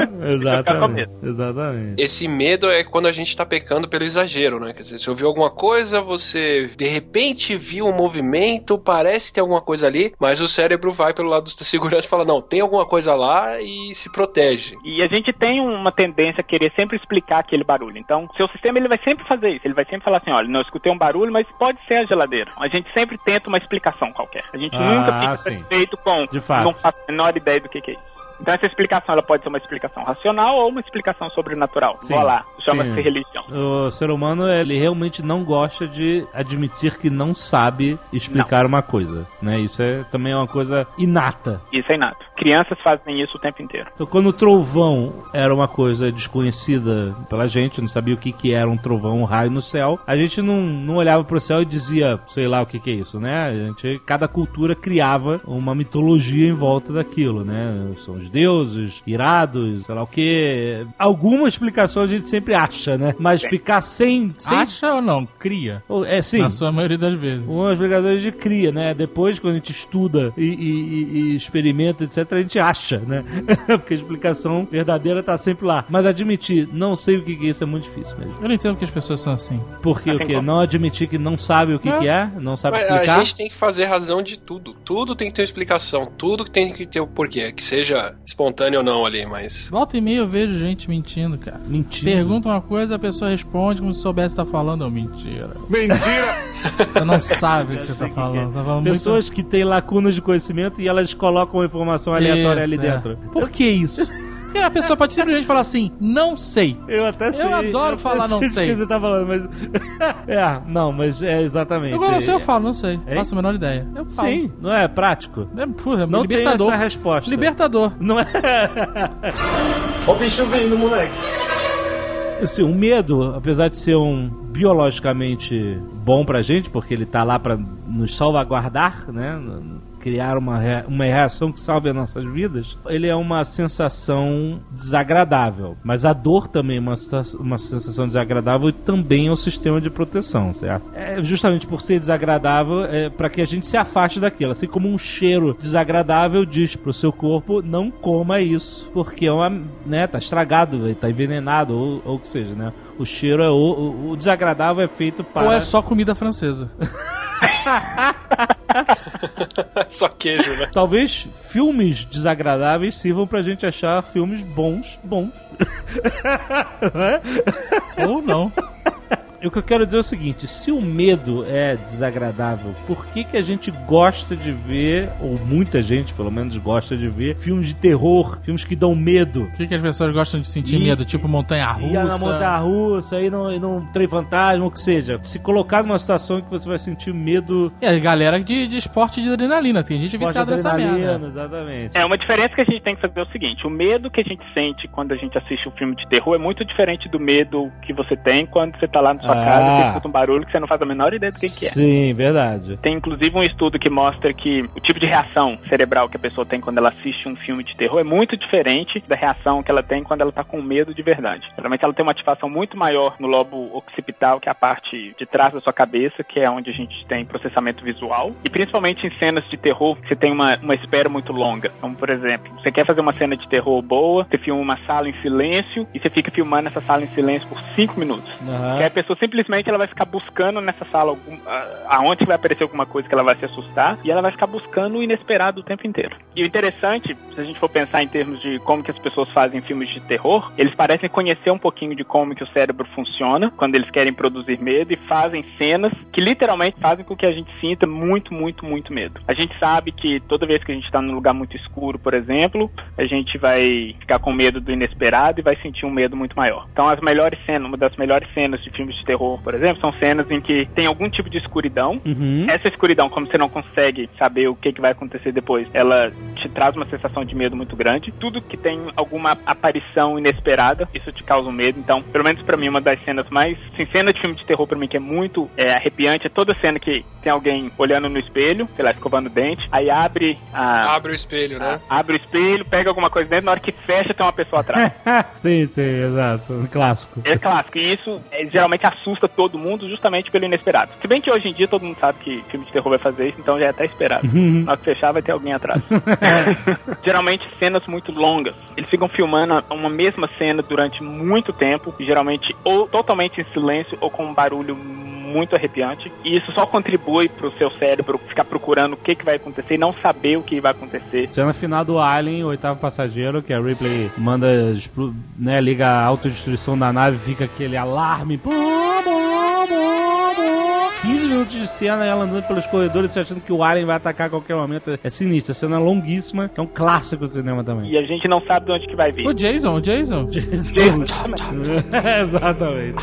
Exatamente. Esse medo é quando a gente tá pecando pelo exagero, né? Quer dizer, você ouviu alguma coisa, você de repente viu um movimento, parece ter alguma coisa ali, mas o cérebro vai pelo lado da segurança e fala, não, tem alguma coisa lá e se protege. E a gente tem uma tendência a querer sempre explicar aquele barulho. Então, seu sistema ele vai sempre fazer isso. Ele vai sempre falar assim, olha, não, eu escutei um barulho, mas pode ser a geladeira. A gente sempre tenta uma explicação qualquer. A gente nunca fica satisfeito com não faço a menor ideia do que é isso. Então essa explicação ela pode ser uma explicação racional ou uma explicação sobrenatural. Vamos lá, chama-se religião. O ser humano, ele realmente não gosta de admitir que não sabe explicar uma coisa, né? Isso também é uma coisa inata. Isso é inato. Crianças fazem isso o tempo inteiro. Então quando o trovão era uma coisa desconhecida pela gente, não sabia o que era um trovão, um raio no céu, a gente não olhava pro céu e dizia, sei lá o que é isso, né? Cada cultura criava uma mitologia em volta daquilo, né? São os deuses, irados, sei lá o que. Alguma explicação a gente sempre acha, né? Mas ficar sem... Acha ou não? Cria. Sim. Na sua maioria das vezes. Uma explicação de cria, né? Depois, quando a gente estuda e experimenta, etc., a gente acha, né? Porque a explicação verdadeira tá sempre lá. Mas admitir, não sei o que é isso, é muito difícil mesmo. Eu não entendo que as pessoas são assim. Porque o quê? Não admitir que não sabe o que é? Não sabe explicar? A gente tem que fazer razão de tudo. Tudo tem que ter uma explicação. Tudo que tem que ter o porquê. Que seja espontâneo ou não ali, mas... Volta e meia eu vejo gente mentindo, cara. Mentira. Pergunta uma coisa, a pessoa responde como se soubesse estar falando. Mentira. Mentira! Você não sabe o que você tá falando. Tá falando pessoas que têm lacunas de conhecimento e elas colocam uma informação aleatória ali dentro. Por que isso? Porque a pessoa pode simplesmente falar assim, não sei. Eu até sei. Eu adoro falar não sei. Que você tá falando, mas... não, mas é exatamente. Agora não sei, eu falo, não sei. Faço a menor ideia. Eu falo. Sim, não é prático? Não libertador. Tem essa resposta. Libertador. Não é? Ó o bicho vindo, moleque. Assim, o medo, apesar de ser biologicamente bom pra gente, porque ele tá lá pra nos salvaguardar, né? Criar uma reação que salve as nossas vidas, ele é uma sensação desagradável. Mas a dor também é uma sensação desagradável e também é um sistema de proteção, certo? Justamente por ser desagradável, para que a gente se afaste daquilo. Assim como um cheiro desagradável diz pro seu corpo, não coma isso, porque tá estragado, tá envenenado, ou o que seja, né? O cheiro o desagradável é feito para... Ou é só comida francesa. Só queijo, né? Talvez filmes desagradáveis sirvam pra gente achar filmes bons. Ou não. O que eu quero dizer é o seguinte, se o medo é desagradável, por que a gente gosta de ver, ou muita gente pelo menos gosta de ver, filmes de terror, filmes que dão medo? Por que as pessoas gostam de sentir medo? Tipo montanha-russa? Ir na montanha-russa, ir num trem fantasma, ou que seja. Se colocar numa situação em que você vai sentir medo... E a galera de esporte de adrenalina, tem gente viciada nessa merda. Exatamente. Uma diferença que a gente tem que saber é o seguinte, o medo que a gente sente quando a gente assiste um filme de terror é muito diferente do medo que você tem quando você tá lá na sua casa, você escuta um barulho que você não faz a menor ideia do que é. Sim, verdade. Tem inclusive um estudo que mostra que o tipo de reação cerebral que a pessoa tem quando ela assiste um filme de terror é muito diferente da reação que ela tem quando ela tá com medo de verdade. Geralmente ela tem uma ativação muito maior no lobo occipital, que é a parte de trás da sua cabeça, que é onde a gente tem processamento visual, e principalmente em cenas de terror, você tem uma espera muito longa. Então, por exemplo, você quer fazer uma cena de terror boa, você filma uma sala em silêncio, e você fica filmando essa sala em silêncio por 5 minutos. Que a pessoa simplesmente ela vai ficar buscando nessa sala aonde vai aparecer alguma coisa que ela vai se assustar, e ela vai ficar buscando o inesperado o tempo inteiro. E o interessante, se a gente for pensar em termos de como que as pessoas fazem filmes de terror, eles parecem conhecer um pouquinho de como que o cérebro funciona quando eles querem produzir medo, e fazem cenas que literalmente fazem com que a gente sinta muito, muito, muito medo. A gente sabe que toda vez que a gente está num lugar muito escuro, por exemplo, a gente vai ficar com medo do inesperado e vai sentir um medo muito maior. Então uma das melhores cenas de filmes de terror, por exemplo, são cenas em que tem algum tipo de escuridão. Essa escuridão, como você não consegue saber o que vai acontecer depois, ela te traz uma sensação de medo muito grande. Tudo que tem alguma aparição inesperada, isso te causa um medo. Então, pelo menos pra mim, uma das cenas mais... Assim, cena de filme de terror pra mim que é muito arrepiante é toda cena que tem alguém olhando no espelho, sei lá, escovando o dente, aí abre o espelho, né? Abre o espelho, pega alguma coisa dentro, na hora que fecha tem uma pessoa atrás. Sim, exato. Um clássico. É clássico. E isso geralmente assusta todo mundo justamente pelo inesperado. Se bem que hoje em dia todo mundo sabe que filme de terror vai fazer isso, então já é até esperado. Na hora que fechar vai ter alguém atrás. Geralmente cenas muito longas. Eles ficam filmando uma mesma cena durante muito tempo, geralmente ou totalmente em silêncio ou com um barulho muito arrepiante, e isso só contribui pro seu cérebro ficar procurando o que vai acontecer e não saber o que vai acontecer. Cena final do Alien, o 8º passageiro, que a Ripley manda, liga a autodestruição da nave, fica aquele alarme, 15 minutos de cena, ela andando pelos corredores achando que o Alien vai atacar a qualquer momento. É sinistro, a cena é longuíssima, é um clássico do cinema também. E a gente não sabe de onde que vai vir. O Jason. Exatamente.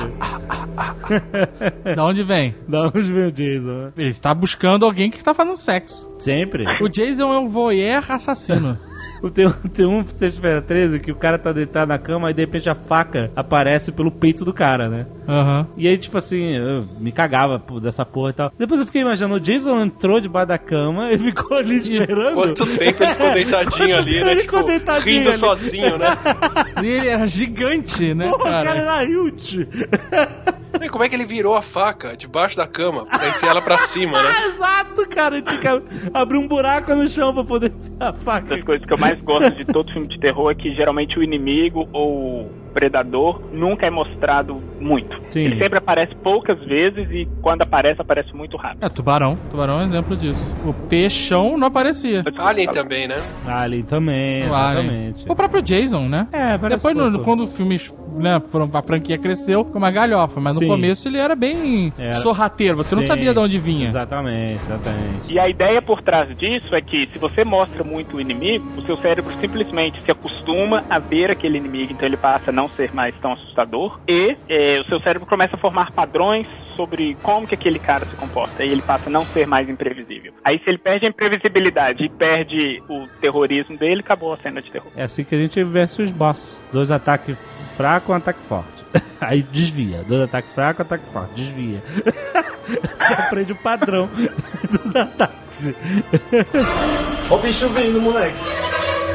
Da onde vem? Da onde vem o Jason, né? Ele está buscando alguém que está fazendo sexo. Sempre. O Jason é o voyeur assassino. Tem um Sexta-feira 13 que o cara tá deitado na cama e de repente a faca aparece pelo peito do cara, né? E aí, tipo assim, eu me cagava dessa porra e tal. Depois eu fiquei imaginando, o Jason entrou debaixo da cama e ficou ali esperando. Quanto tempo ele ficou deitadinho ali, né? Tipo, rindo ali sozinho, né? E ele era gigante, né, porra, cara? O cara era huge. E como é que ele virou a faca debaixo da cama pra enfiar ela pra cima, né? Exato, cara. Tinha que abrir um buraco no chão pra poder enfiar a faca. Uma das coisas que eu mais gosto de todo filme de terror é que geralmente o inimigo ou o predador nunca é mostrado muito. Sim. Ele sempre aparece poucas vezes e quando aparece muito rápido. Tubarão. Tubarão é um exemplo disso. O peixão não aparecia. Alien também, né? Alien também, exatamente. O próprio Jason, né? Depois, quando os filmes, né, a franquia cresceu, ficou uma galhofa, mas no começo ele era bem sorrateiro, você não sabia de onde vinha. Exatamente. E a ideia por trás disso é que se você mostra muito o inimigo, o seu cérebro simplesmente se acostuma a ver aquele inimigo, então ele passa a não ser mais tão assustador, e o seu cérebro começa a formar padrões sobre como que aquele cara se comporta, e ele passa a não ser mais imprevisível. Aí se ele perde a imprevisibilidade e perde o terrorismo dele, acabou a cena de terror. É assim que a gente vence os boss. 2 ataques fracos, um ataque forte. Aí desvia. 2 ataques fracos, ataque forte. Desvia. Você aprende o padrão dos ataques. Ó o bicho vindo, moleque.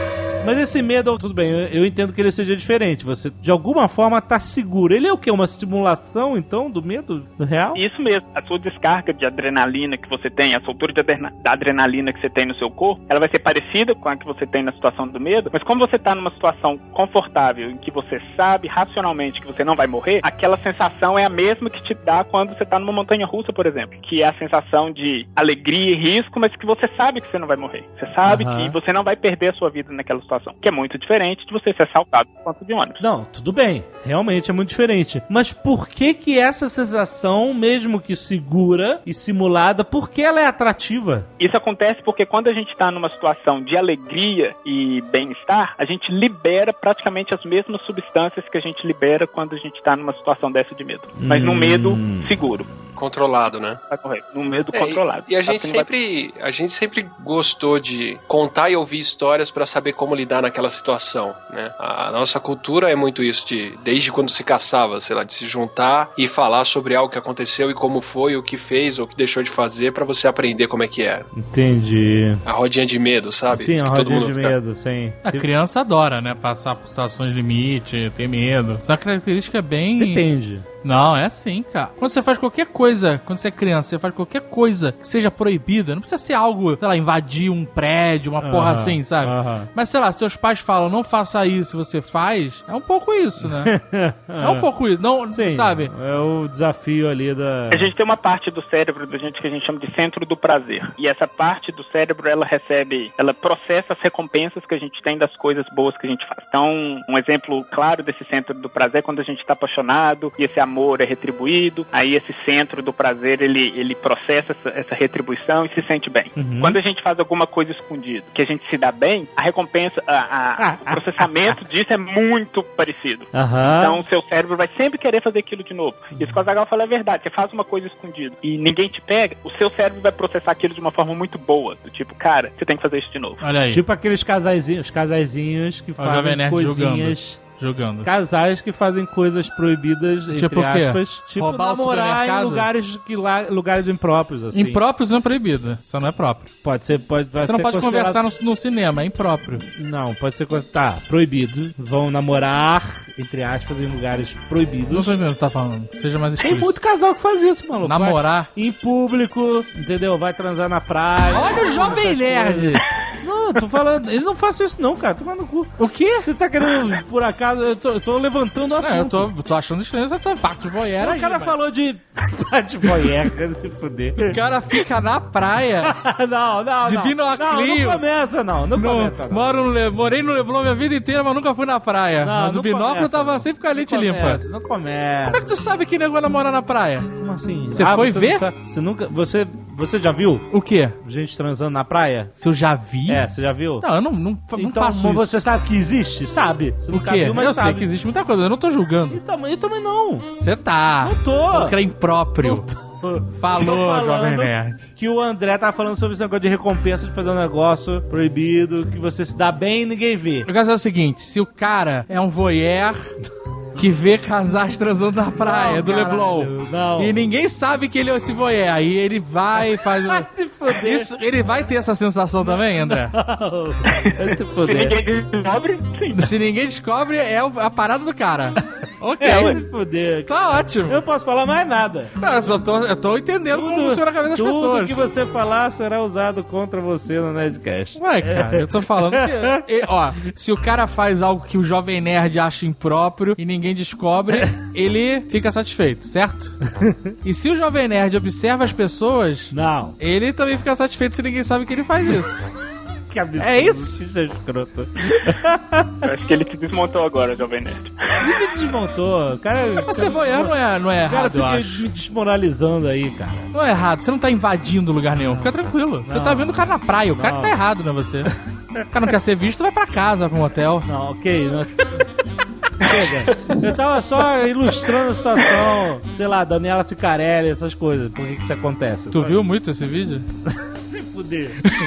Mas esse medo, tudo bem, eu entendo que ele seja diferente. Você, de alguma forma, tá seguro. Ele é o quê? Uma simulação, então, do medo real? Isso mesmo. A sua descarga de adrenalina que você tem, a soltura da adrenalina que você tem no seu corpo, ela vai ser parecida com a que você tem na situação do medo, mas como você tá numa situação confortável, em que você sabe racionalmente que você não vai morrer, aquela sensação é a mesma que te dá quando você tá numa montanha-russa, por exemplo. Que é a sensação de alegria e risco, mas que você sabe que você não vai morrer. Você sabe que você não vai perder a sua vida naquela situação. Que é muito diferente de você ser assaltado por conta de ônibus. Não, tudo bem. Realmente é muito diferente. Mas por que essa sensação, mesmo que segura e simulada, por que ela é atrativa? Isso acontece porque quando a gente está numa situação de alegria e bem-estar, a gente libera praticamente as mesmas substâncias que a gente libera quando a gente está numa situação dessa de medo. Mas num medo seguro. Controlado, né? Tá correto. Num medo controlado. E a gente sempre gostou de contar e ouvir histórias para saber como lidar naquela situação, né? A nossa cultura é muito isso, desde quando se caçava, sei lá, de se juntar e falar sobre algo que aconteceu e como foi, o que fez ou o que deixou de fazer para você aprender como é que é. Entendi. A rodinha de medo, sabe? Sim, a todo rodinha mundo de medo, sim. A criança adora, né? Passar por situações limite, ter medo. Essa característica é bem... Depende. Não, é assim, cara. Quando você faz qualquer coisa, quando você é criança, você faz qualquer coisa que seja proibida, não precisa ser algo, sei lá, invadir um prédio, uma porra assim, sabe? Mas, sei lá, seus pais falam, não faça isso, você faz, é um pouco isso, né? É um pouco isso, não, sim, sabe? É o desafio ali da... A gente tem uma parte do cérebro da gente que a gente chama de centro do prazer. E essa parte do cérebro, ela processa as recompensas que a gente tem das coisas boas que a gente faz. Então, um exemplo claro desse centro do prazer é quando a gente tá apaixonado e esse amor é retribuído, aí esse centro do prazer, ele processa essa retribuição e se sente bem. Quando a gente faz alguma coisa escondida, que a gente se dá bem, a recompensa, o processamento disso é muito parecido. Então o seu cérebro vai sempre querer fazer aquilo de novo. Isso que o Azaghal fala é verdade. Você faz uma coisa escondida e ninguém te pega, o seu cérebro vai processar aquilo de uma forma muito boa. Do tipo, cara, você tem que fazer isso de novo. Olha aí. Tipo aqueles casaizinhos que fazem coisinhas... Jogando. Casais que fazem coisas proibidas, tipo entre aspas. Tipo roubar namorar em lugares impróprios, assim. Impróprios não é proibido. Isso não é próprio. Pode ser, você não pode conversar no cinema, é impróprio. Não, pode ser... Tá, proibido. Vão namorar, entre aspas, em lugares proibidos. Não sei o que você tá falando. Seja mais explícito. Tem muito casal que faz isso, maluco. Namorar. Vai em público, entendeu? Vai transar na praia. Olha o Jovem Nerd! Não, tô falando... Eles não fazem isso não, cara. Toma no cu. O quê? Você tá querendo, por acaso... Eu tô levantando o assunto. Eu tô achando estranho essa tua parte voyeur aí. O cara falou de parte voyeur, quer se fuder. O cara fica na praia. Não. De binoclinho. Não começa, não. Morei no Leblon minha vida inteira, mas nunca fui na praia. Mas o binóculo tava sempre com a lente limpa. Não começa. Como é que tu sabe que nego vai namorar na praia? Como assim? Você foi ver? Você já viu? O quê? Gente transando na praia? Se eu já vi? É, você já viu? Não, eu não faço isso. Você sabe que existe? Sabe? O quê? Eu sei que existe muita coisa, eu não tô julgando. Eu também não. Você tá. Não tô. Porque é impróprio. Falou, Jovem Nerd. Que o André tava falando sobre esse negócio de recompensa de fazer um negócio proibido, que você se dá bem e ninguém vê. O caso é o seguinte, se o cara é um voyeur que vê casais transando na praia do Leblon e ninguém sabe que ele é esse voyeur, aí ele vai e faz se foder. Isso, ele vai ter essa sensação também, André? Vai se foder. Se ninguém descobre, sim. Se ninguém descobre, é a parada do cara. Ok. Vai se foder. Tá ótimo. Eu não posso falar mais nada. Não, eu tô entendendo como funciona a cabeça das pessoas. Tudo que você falar será usado contra você no Nerdcast. Ué, cara, eu tô falando que... se o cara faz algo que o Jovem Nerd acha impróprio e ninguém descobre, ele fica satisfeito, certo? E se o Jovem Nerd observa as pessoas... Não. Ele também fica satisfeito se ninguém sabe que ele faz isso. Que absurdo. É isso? Que escroto. Eu acho que ele te desmontou agora, Jovem Nerd. Ele me desmontou. Cara, você voyeur não é errado, eu acho. Me desmoralizando aí, cara. Não é errado. Você não tá invadindo lugar nenhum. Fica tranquilo. Você tá vendo o cara na praia. O cara que tá errado, não é você. O cara não quer ser visto, vai pra casa, vai pra um hotel. Não, ok. Chega. Eu tava só ilustrando a situação, sei lá, Daniela Cicarelli, essas coisas. Por que isso acontece? Tu viu muito esse vídeo? Se fuder.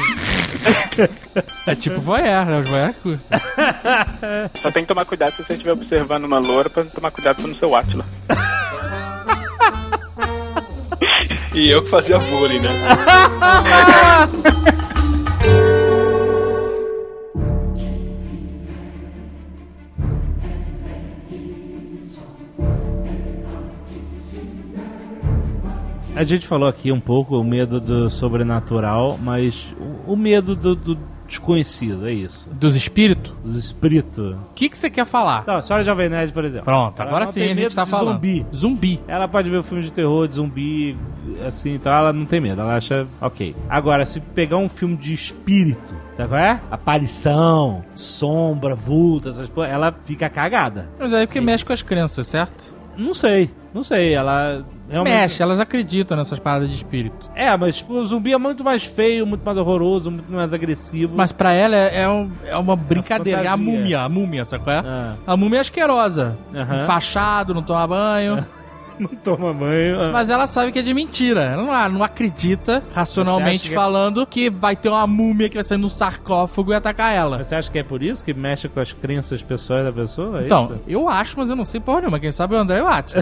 É tipo voyeur, né? Os voyeur curtem. Só tem que tomar cuidado se você estiver observando uma loura, pra tomar cuidado com o seu Átila. E eu que fazia bullying, né? gente falou aqui um pouco o medo do sobrenatural, mas o medo do desconhecido, é isso. Dos espíritos? Dos espíritos. O que você quer falar? Não, a senhora Jovem Nerd, por exemplo. Pronto, agora sim a gente tá falando. Zumbi. Ela pode ver um filme de terror, de zumbi, assim, então ela não tem medo, ela acha ok. Agora, se pegar um filme de espírito, sabe qual é? Aparição, sombra, vulto, essas coisas, ela fica cagada. Mas aí é porque mexe com as crenças, certo? Não sei, ela... realmente... Mexe, elas acreditam nessas paradas de espírito. Mas tipo, o zumbi é muito mais feio, muito mais horroroso, muito mais agressivo. Mas pra ela é uma brincadeira, é a múmia, sabe qual é? A múmia é asquerosa, enfaixado, não toma banho. Não toma banho. Mas ela sabe que é de mentira. Ela não acredita, racionalmente falando, que vai ter uma múmia que vai sair no sarcófago e atacar ela. Você acha que é por isso que mexe com as crenças pessoais da pessoa? É então, isso? eu acho, mas eu não sei porra nenhuma. Quem sabe é o André Watt.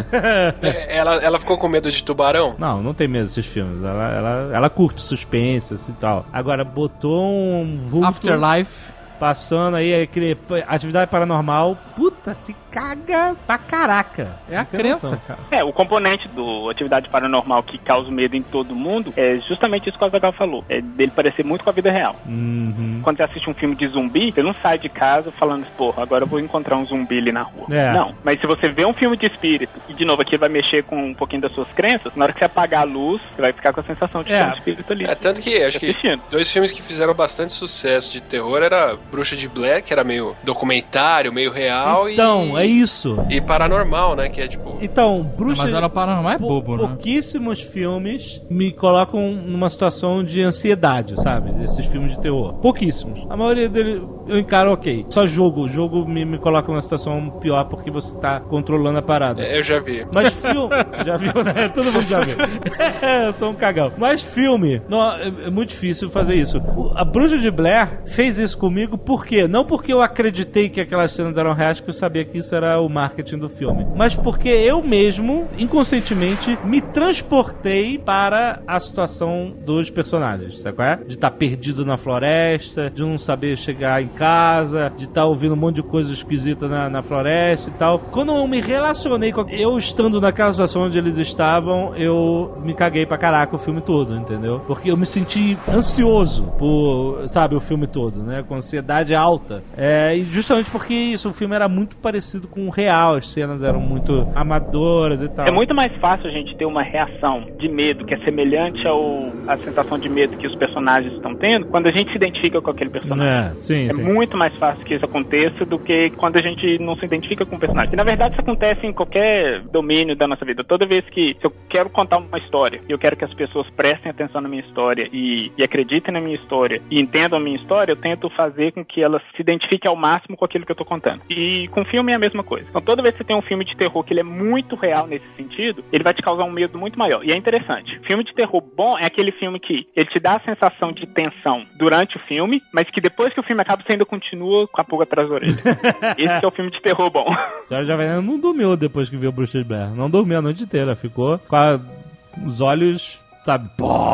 Ela ficou com medo de tubarão? Não tem medo desses filmes. Ela curte suspense assim, e tal. Agora, botou um vulto... Afterlife... Passando aí, aquele atividade paranormal, puta, se caga pra caraca. É a crença, cara. O componente do atividade paranormal que causa medo em todo mundo é justamente isso que o Azaghal falou. É dele parecer muito com a vida real. Quando você assiste um filme de zumbi, você não sai de casa falando, porra, agora eu vou encontrar um zumbi ali na rua. Não, mas se você vê um filme de espírito, e de novo aqui vai mexer com um pouquinho das suas crenças, na hora que você apagar a luz, você vai ficar com a sensação de ter um espírito ali. Tanto que acho que 2 filmes que fizeram bastante sucesso de terror era Bruxa de Blair, que era meio documentário, meio real, é isso. E paranormal, né, que é tipo... Então, Bruxa... Mas ela paranormal é bobo, né? Pouquíssimos filmes me colocam numa situação de ansiedade, sabe? Esses filmes de terror. Pouquíssimos. A maioria deles eu encaro ok. Só jogo. Jogo me coloca numa situação pior porque você tá controlando a parada. Eu já vi. Mas filme... Você já viu, né? Todo mundo já viu. Eu sou um cagão. Mas filme... Não, é muito difícil fazer isso. A Bruxa de Blair fez isso comigo por quê? Não porque eu acreditei que aquelas cenas eram reais, que eu sabia que isso era o marketing do filme, mas porque eu mesmo, inconscientemente, me transportei para a situação dos personagens, sabe qual é? De estar perdido na floresta, de não saber chegar em casa, de estar ouvindo um monte de coisa esquisita na floresta e tal. Quando eu me relacionei com eu estando naquela situação onde eles estavam, eu me caguei pra caraca o filme todo, entendeu? Porque eu me senti ansioso por, sabe, o filme todo, né? Com ansiedade alta. E justamente porque isso, o filme era muito parecido com o real, as cenas eram muito amadoras e tal. É muito mais fácil a gente ter uma reação de medo que é semelhante à sensação de medo que os personagens estão tendo quando a gente se identifica com aquele personagem. Sim. Muito mais fácil que isso aconteça do que quando a gente não se identifica com o personagem. E na verdade isso acontece em qualquer domínio da nossa vida. Toda vez que eu quero contar uma história e eu quero que as pessoas prestem atenção na minha história e acreditem na minha história e entendam a minha história, eu tento fazer com que elas se identifiquem ao máximo com aquilo que eu tô contando. E com filme é a mesma coisa. Então toda vez que você tem um filme de terror que ele é muito real nesse sentido, ele vai te causar um medo muito maior. E é interessante. Filme de terror bom é aquele filme que ele te dá a sensação de tensão durante o filme, mas que depois que o filme acaba, você ainda continua com a pulga atrás da orelha. Esse que é o filme de terror bom. A senhora Jovem Nerd não dormiu depois que viu Bruxa de Blair. Não dormiu a noite inteira. Ficou com os olhos... sabe,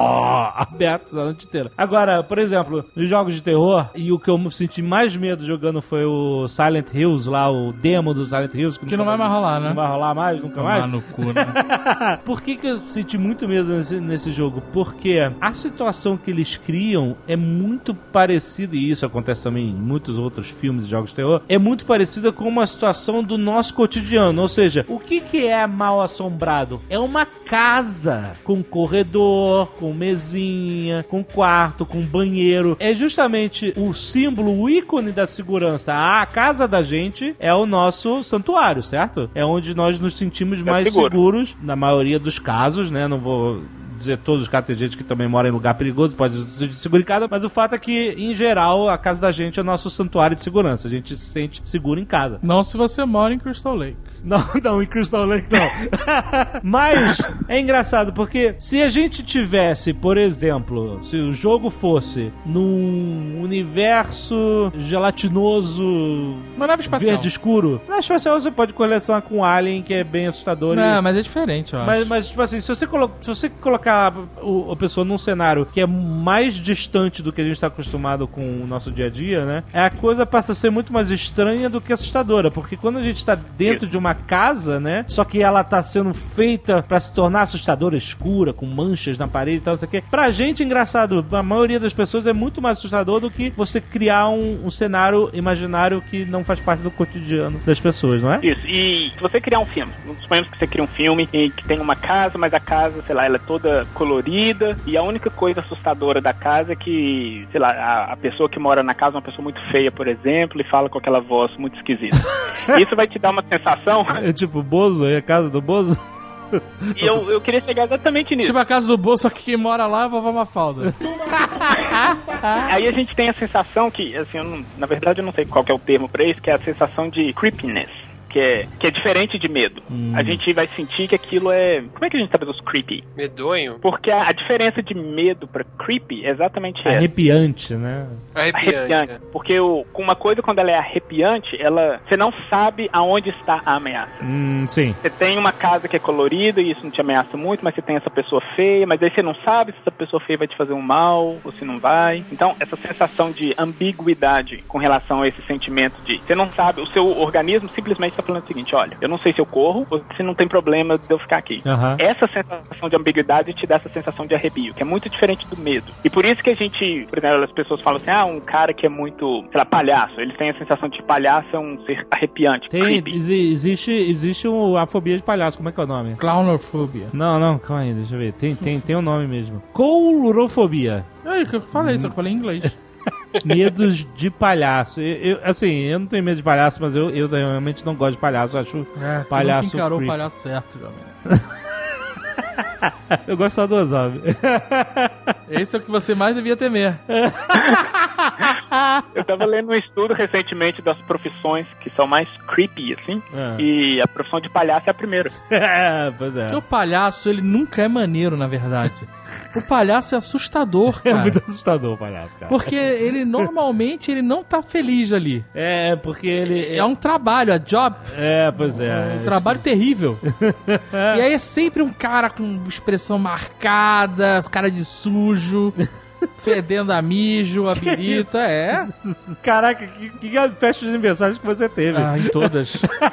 abertos a noite inteira. Agora, por exemplo, nos jogos de terror, e o que eu senti mais medo jogando foi o Silent Hills, lá, o demo do Silent Hills. Que não vai mais rolar, né? Não vai rolar mais, nunca mais? No cu, né? Por que eu senti muito medo nesse jogo? Porque a situação que eles criam é muito parecida, e isso acontece também em muitos outros filmes e jogos de terror, é muito parecida com uma situação do nosso cotidiano. Ou seja, o que é mal assombrado? É uma casa com corredor, com mesinha, com quarto, com banheiro. É justamente o símbolo, o ícone da segurança. A casa da gente é o nosso santuário, certo? É onde nós nos sentimos mais seguros, na maioria dos casos, né? Não vou dizer todos os casos, tem gente que também mora em lugar perigoso, pode ser seguro em casa, mas o fato é que, em geral, a casa da gente é o nosso santuário de segurança. A gente se sente seguro em casa. Não se você mora em Crystal Lake. Não, em Crystal Lake não. Mas é engraçado, porque se a gente tivesse, por exemplo, se o jogo fosse num universo gelatinoso, uma nave espacial, verde escuro, na espacial você pode colecionar com um alien que é bem assustador. Não, mas é diferente, eu acho. Mas tipo assim, se você colocar colocar a pessoa num cenário que é mais distante do que a gente está acostumado com o nosso dia a dia, né? A coisa passa a ser muito mais estranha do que assustadora, porque quando a gente tá dentro de uma casa, né? Só que ela tá sendo feita pra se tornar assustadora, escura, com manchas na parede e tal, não sei o quê. Pra gente, engraçado, a maioria das pessoas é muito mais assustador do que você criar um cenário imaginário que não faz parte do cotidiano das pessoas, não é? Isso, e se você criar um filme, suponhamos que você cria um filme em que tem uma casa, mas a casa, sei lá, ela é toda colorida, e a única coisa assustadora da casa é que, sei lá, a pessoa que mora na casa é uma pessoa muito feia, por exemplo, e fala com aquela voz muito esquisita. Isso vai te dar uma sensação... É tipo Bozo, é a casa do Bozo? E eu queria chegar exatamente nisso. Tipo a casa do Bozo, só que quem mora lá é a vovó Mafalda. Aí a gente tem a sensação que, assim, na verdade eu não sei qual que é o termo pra isso, que é a sensação de creepiness. Que é diferente de medo. A gente vai sentir que aquilo é... Como é que a gente traduz creepy? Medonho? Porque a diferença de medo pra creepy é exatamente essa. Arrepiante, né? Arrepiante. Porque com uma coisa, quando ela é arrepiante, você não sabe aonde está a ameaça. Sim. Você tem uma casa que é colorida e isso não te ameaça muito, mas você tem essa pessoa feia, mas aí você não sabe se essa pessoa feia vai te fazer um mal ou se não vai. Então, essa sensação de ambiguidade com relação a esse sentimento de... Você não sabe, o seu organismo simplesmente tá falando o seguinte, olha, eu não sei se eu corro ou se não tem problema de eu ficar aqui. Essa sensação de ambiguidade te dá essa sensação de arrepio, que é muito diferente do medo. E por isso que a gente, por exemplo, as pessoas falam assim, um cara que é muito, sei lá, palhaço, eles têm a sensação de palhaço é um ser arrepiante. Existe a fobia de palhaço, como é que é o nome? Clownofobia. Não, calma aí, deixa eu ver. Tem um nome mesmo. Coulrofobia. É que eu falei, só que eu falei em inglês. Medos de palhaço. Eu não tenho medo de palhaço, mas eu realmente não gosto de palhaço. Eu acho palhaço. Tu nunca encarou o palhaço certo, Jovem. Eu gosto só do Ozob. Esse é o que você mais devia temer. Eu tava lendo um estudo recentemente das profissões que são mais creepy, assim, e a profissão de palhaço é a primeira. Pois é. Porque o palhaço, ele nunca é maneiro, na verdade. O palhaço é assustador, cara. É muito assustador o palhaço, cara. Porque ele, normalmente, ele não tá feliz ali. Porque ele... É um trabalho, é job. Pois é. Um trabalho terrível. E aí é sempre um cara com expressão marcada, cara de sujo... Fedendo a mijo, a birita, Caraca, que festa de aniversário que você teve? Em todas.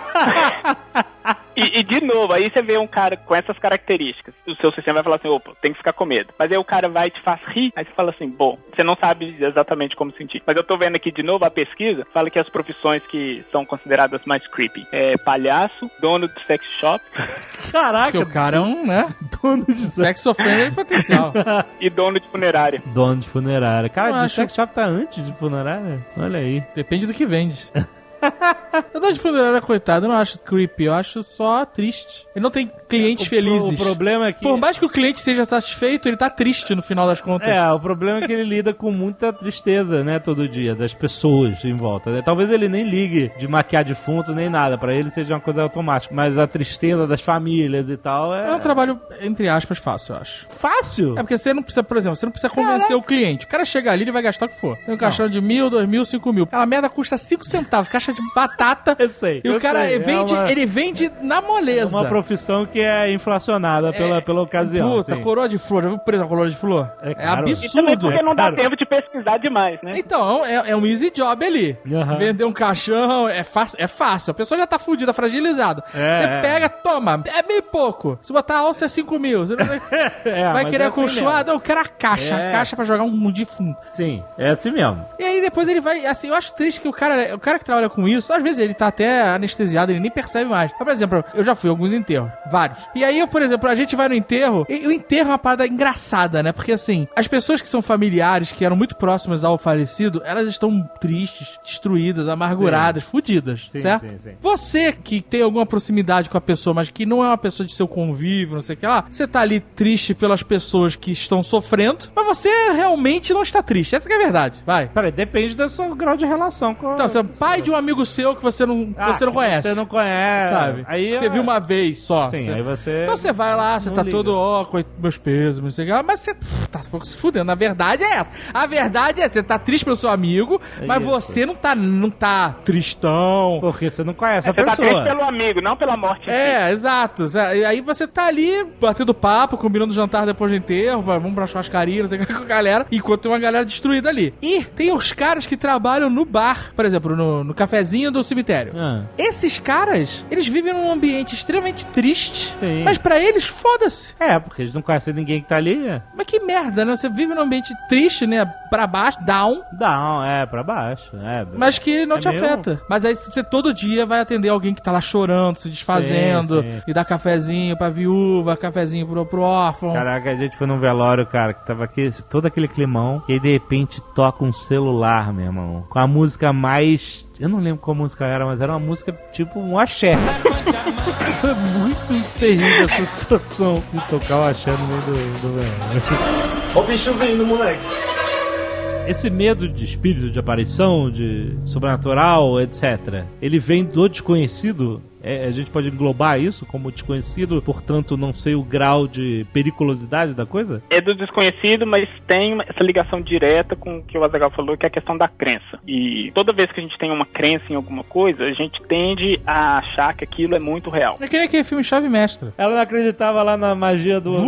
E de novo, aí você vê um cara com essas características, o seu sistema vai falar assim, opa, tem que ficar com medo. Mas aí o cara vai e te faz rir, aí você fala assim, bom, você não sabe exatamente como sentir. Mas eu tô vendo aqui de novo a pesquisa, fala que as profissões que são consideradas mais creepy é palhaço, dono de sex shop. Caraca! Porque o cara é dono de sex offender potencial. E dono de funerária. Dono de funerária. Cara, de sex shop tá antes de funerária? Olha aí. Depende do que vende. Eu dou de funerária, coitado, eu não acho creepy, eu acho só triste. Ele não tem clientes felizes. O problema é que... Por mais que o cliente seja satisfeito, ele tá triste no final das contas. O problema é que ele lida com muita tristeza, né, todo dia, das pessoas em volta, né? Talvez ele nem ligue de maquiar defunto nem nada, pra ele seja uma coisa automática, mas a tristeza das famílias e tal é um trabalho, entre aspas, fácil, eu acho. Fácil? É porque você não precisa, por exemplo, você não precisa convencer o cliente. O cara chega ali, ele vai gastar o que for. Tem um caixão de 1.000, 2.000, 5.000. Aquela merda custa 5 centavos, caixa de batata. Eu sei. E o cara ele vende na moleza. É uma profissão que é inflacionada pela ocasião. Puta, sim. Coroa de flor. Já viu o preço da coroa de flor? É absurdo. E também porque não dá tempo de pesquisar demais, né? Então, é um easy job ali. Vender um caixão é fácil. A pessoa já tá fudida, fragilizada. Você pega, toma. É meio pouco. Se botar a alça é 5.000. Você não vai querer acolchoado? Eu quero a caixa. A caixa pra jogar um defunto. Sim, é assim mesmo. E aí depois ele vai... Assim, eu acho triste que o cara que trabalha com isso, às vezes ele tá até anestesiado, ele nem percebe mais. Mas, por exemplo, eu já fui a alguns enterros. Vários. E aí, por exemplo, a gente vai no enterro, e o enterro é uma parada engraçada, né? Porque, assim, as pessoas que são familiares, que eram muito próximas ao falecido, elas estão tristes, destruídas, amarguradas, fudidas, certo? Sim. Você que tem alguma proximidade com a pessoa, mas que não é uma pessoa de seu convívio, não sei o que lá, você tá ali triste pelas pessoas que estão sofrendo, mas você realmente não está triste. Essa que é a verdade. Vai. Peraí, depende do seu grau de relação com Então, você é pai de um amigo seu que você não conhece. Você não conhece. Sabe? Aí você viu uma vez só. Sim, aí você... Então você vai lá, você tá liga. todo, meus pesos, não sei o que lá, mas você tá se fudendo. A verdade é essa. A verdade é, você tá triste pelo seu amigo, mas isso. você não tá tristão. Porque você não conhece a Você tá pessoa. triste pelo amigo, não pela morte. Exato. E aí você tá ali, batendo papo, combinando jantar depois do enterro, vamos pra churrascaria, não sei o que, com a galera, enquanto tem uma galera destruída ali. E tem os caras que trabalham no bar, por exemplo, no cafezinho do cemitério. Esses caras, eles vivem num ambiente extremamente triste, Sim. mas pra eles, foda-se. Porque eles não conhecem ninguém que tá ali. Mas que merda, né? Você vive num ambiente triste, né? Pra baixo, down, Pra baixo. mas que não te mesmo? afeta. Mas aí você todo dia vai atender alguém que tá lá chorando, se desfazendo, Sim. e dá cafezinho pra viúva, cafezinho pro órfão. Caraca, a gente foi num velório, cara, que tava aqui, todo aquele climão, e aí de repente toca um celular, meu irmão, com a música mais... Eu não lembro qual música era, mas era uma música tipo um axé. Foi muito terrível essa situação de tocar o axé no meio do velório. Ó o bicho vindo, moleque. Esse medo de espírito, de aparição, de sobrenatural, etc., ele vem do desconhecido? A gente pode englobar isso como desconhecido, portanto não sei o grau de periculosidade da coisa? É do desconhecido, mas tem essa ligação direta com o que o Azaghal falou, que é a questão da crença. E toda vez que a gente tem uma crença em alguma coisa, a gente tende a achar que aquilo é muito real. Eu queria aquele filme Chave Mestra. Ela não acreditava lá na magia do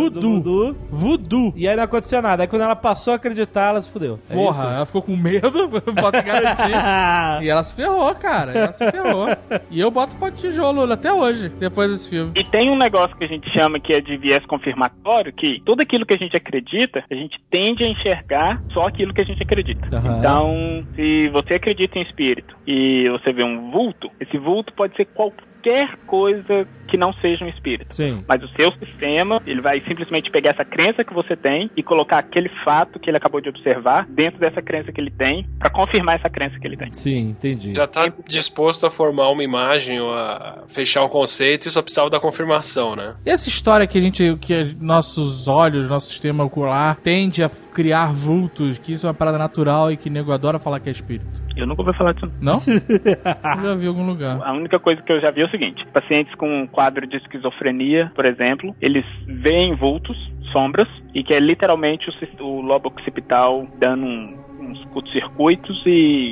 voodoo. E aí não acontecia nada. Aí quando ela passou a acreditar, ela se fudeu. Porra, ela ficou com medo, bota garantia. E ela se ferrou, cara. E eu boto o tijolo até hoje, depois desse filme. E tem um negócio que a gente chama que é de viés confirmatório, que tudo aquilo que a gente acredita, a gente tende a enxergar só aquilo que a gente acredita. Então, se você acredita em espírito e você vê um vulto, esse vulto pode ser qualquer coisa que não seja um espírito. Sim. Mas o seu sistema, ele vai simplesmente pegar essa crença que você tem e colocar aquele fato que ele acabou de observar dentro dessa crença que ele tem, pra confirmar essa crença que ele tem. Sim, entendi. Já tá disposto a formar uma imagem ou a fechar um conceito e só precisava da confirmação, né? E essa história que nossos olhos, nosso sistema ocular tende a criar vultos, que isso é uma parada natural e que nego adora falar que é espírito. Eu nunca ouvi falar disso. Não? Eu já vi em algum lugar. A única coisa que eu já vi é o seguinte: pacientes com um quadro de esquizofrenia, por exemplo, eles veem vultos, sombras, e que é literalmente o lobo occipital dando uns curtos-circuitos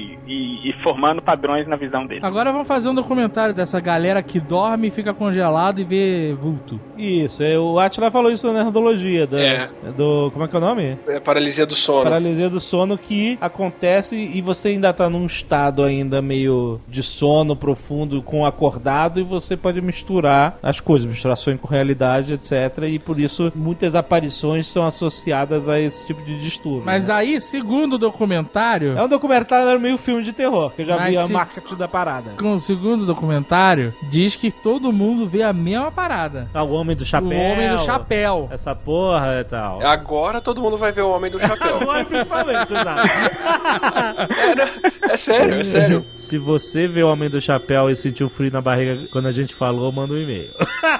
e formando padrões na visão dele. Agora vamos fazer um documentário dessa galera que dorme, fica congelado e vê vulto. Isso, o Atila falou isso na nerdologia. Como é que é o nome? É paralisia do sono. Paralisia do sono, que acontece e você ainda tá num estado ainda meio de sono profundo com acordado, e você pode misturar as coisas, misturar sonho com realidade, etc. E por isso muitas aparições são associadas a esse tipo de distúrbio. Mas aí, segundo o documentário... É um documentário meio filme de terror, que eu já vi a se... marketing da parada. Segundo o documentário, diz que todo mundo vê a mesma parada. O Homem do Chapéu. O Homem do Chapéu. Essa porra e tal. Agora todo mundo vai ver o Homem do Chapéu. Agora principalmente, exato. É sério. Se você vê o Homem do Chapéu e sentiu frio na barriga quando a gente falou, manda um e-mail.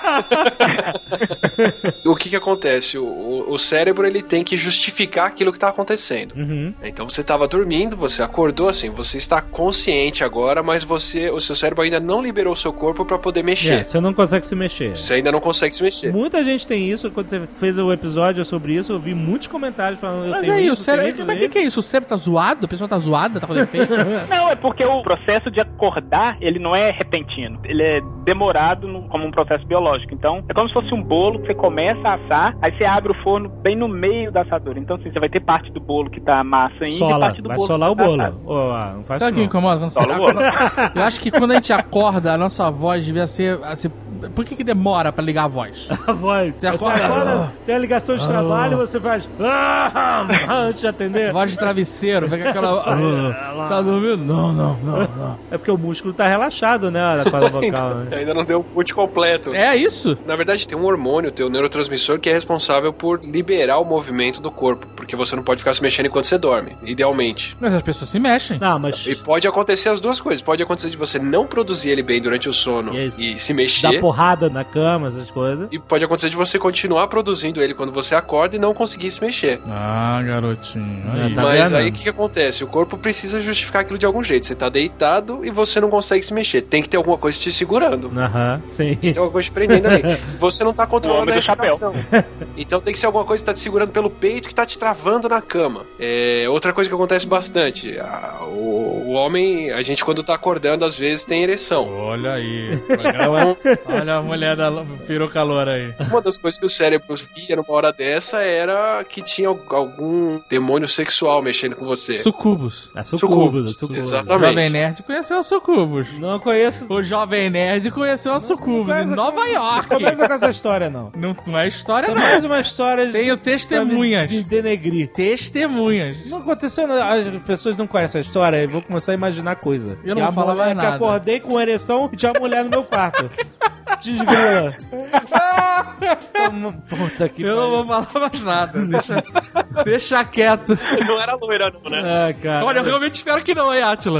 O que acontece? O cérebro, ele tem que justificar aquilo que tá acontecendo. Uhum. Então você tava dormindo, você acordou assim, você está consciente agora, mas o seu cérebro ainda não liberou o seu corpo pra poder mexer. Você não consegue se mexer. Você ainda não consegue se mexer. Muita gente tem isso. Quando você fez o episódio sobre isso, eu vi muitos comentários falando... Mas aí, o cérebro... Mas o que é isso? O cérebro tá zoado? A pessoa tá zoada? Tá com defeito? Não, é porque o processo de acordar, ele não é repentino. Ele é demorado como um processo biológico. Então, é como se fosse um bolo que você começa a assar, aí você abre o forno bem no meio da assadura. Então, assim, você vai ter parte do bolo que tá massa ainda e parte do vai bolo solar o tá bolo. assado. Não faz Sabe o que isso, incomoda? Quando Sola o bolo. Eu acho que quando a gente acorda, a nossa voz devia ser... Assim, por que demora pra ligar a voz? A voz. Você acorda... Tem a ligação de trabalho, você faz... antes de atender. Voz de travesseiro, fica aquela... tá dormindo? Não. É porque o músculo tá relaxado, né? Da corda vocal, né? Ainda não deu o boot completo. É isso? Na verdade, tem um hormônio, tem um neurotransmissor que é responsável por liberar o movimento do corpo, porque você não pode ficar se mexendo enquanto você dorme, idealmente. Mas as pessoas se mexem. Não, mas... E pode acontecer as duas coisas. Pode acontecer de você não produzir ele bem durante o sono e se mexer. Dá porrada na cama, essas coisas. E pode acontecer de você continuar produzindo ele quando você acorda e não conseguir se mexer. Ah, garotinho. Aí. Tá Mas vendo? aí o que acontece? O corpo precisa justificar aquilo de algum jeito. Você tá deitado e você não consegue se mexer. Tem que ter alguma coisa te segurando. Aham, sim. Tem alguma coisa te prendendo ali. Você não tá controlando a O homem do chapéu. respiração. Então tem que ser alguma coisa que tá te segurando pelo peito que tá te travando na cama. Outra coisa que acontece bastante. O homem, a gente quando tá acordando, às vezes tem ereção. Olha aí. Então, Olha a mulher da peruca loura aí. uma das coisas que o cérebro via numa hora dessa era que tinha algum demônio sexual mexendo com você. Sucubus. É sucubus. O Exatamente. Jovem Nerd conheceu a Sucubus. Não conheço. O Jovem Nerd conheceu a Sucubus em Nova York. Não começa com essa história, não. Não é história, É não. mais uma história Tenho testemunhas. de denegrir. Testemunhas. Não aconteceu nada. As pessoas não conhecem a história e vão começar a imaginar coisa. Eu não vou falar mais que nada. acordei com ereção e tinha uma mulher no meu quarto. Desgrila. Puta que Eu não vou falar mais nada. Deixa quieto. Não era loira, não, né? Ah, cara. Olha, eu realmente espero que não, hein, Átila?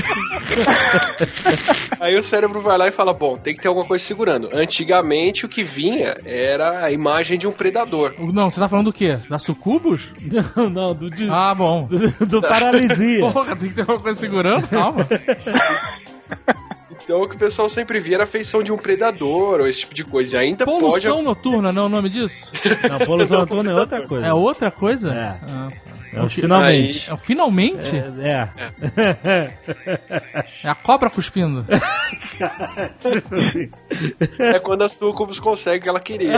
Aí o cérebro vai lá e fala, bom, tem que ter alguma coisa segurando. Antigamente o que vinha era a imagem de um predador. Não, você tá falando do quê? Da Sucubus? Não, Ah, bom. do paralisia. Porra, tem que ter alguma coisa segurando? Calma. Então o que o pessoal sempre via era a feição de um predador ou esse tipo de coisa. E ainda Poluição noturna, não é o nome disso? Não, poluição noturna é outra coisa. É outra coisa? É. Ah. Finalmente. É, finalmente? É. É a cobra cuspindo. É quando a Sucubus consegue o que ela queria.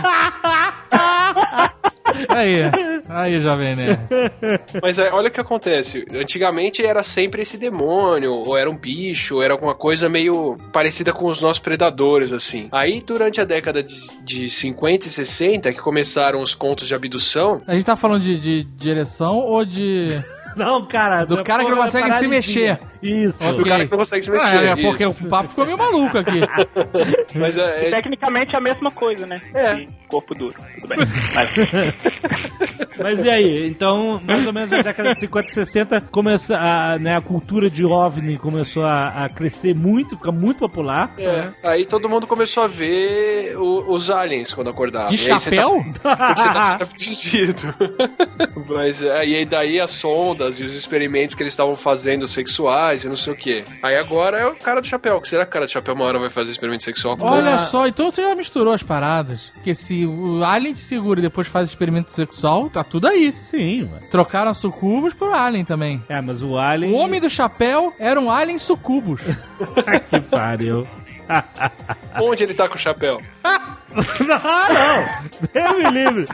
Aí, Jovem Nerd. Mas olha o que acontece. Antigamente era sempre esse demônio, ou era um bicho, ou era alguma coisa meio parecida com os nossos predadores, assim. Aí, durante a década de 50 e 60, que começaram os contos de abdução... A gente tá falando de ereção ou de... Não, cara. Do cara que não consegue se mexer. Isso. Ok. Do cara que não consegue se mexer. Porque isso. o papo ficou meio maluco aqui. Mas Tecnicamente é a mesma coisa, né? É. De corpo duro. Tudo bem. Mas e aí? Então, mais ou menos na década de 50 e 60, começa a cultura de OVNI começou a crescer muito, ficar muito popular. Aí todo mundo começou a ver os aliens quando acordava. De E aí chapéu? Você tá sendo abduzido. Mas aí daí as sondas e os experimentos que eles estavam fazendo sexuais e não sei o que. Aí agora é o cara do chapéu. Será que o cara do chapéu uma hora vai fazer experimento sexual com Olha só, então você já misturou as paradas. Porque se o alien te segura e depois faz experimento sexual, tá tudo aí. Sim, mano. Trocaram a Sucubus por alien também. É, mas o alien... O homem do chapéu era um alien Sucubus. Que pariu. Onde ele tá com o chapéu? Não! Deus me livre.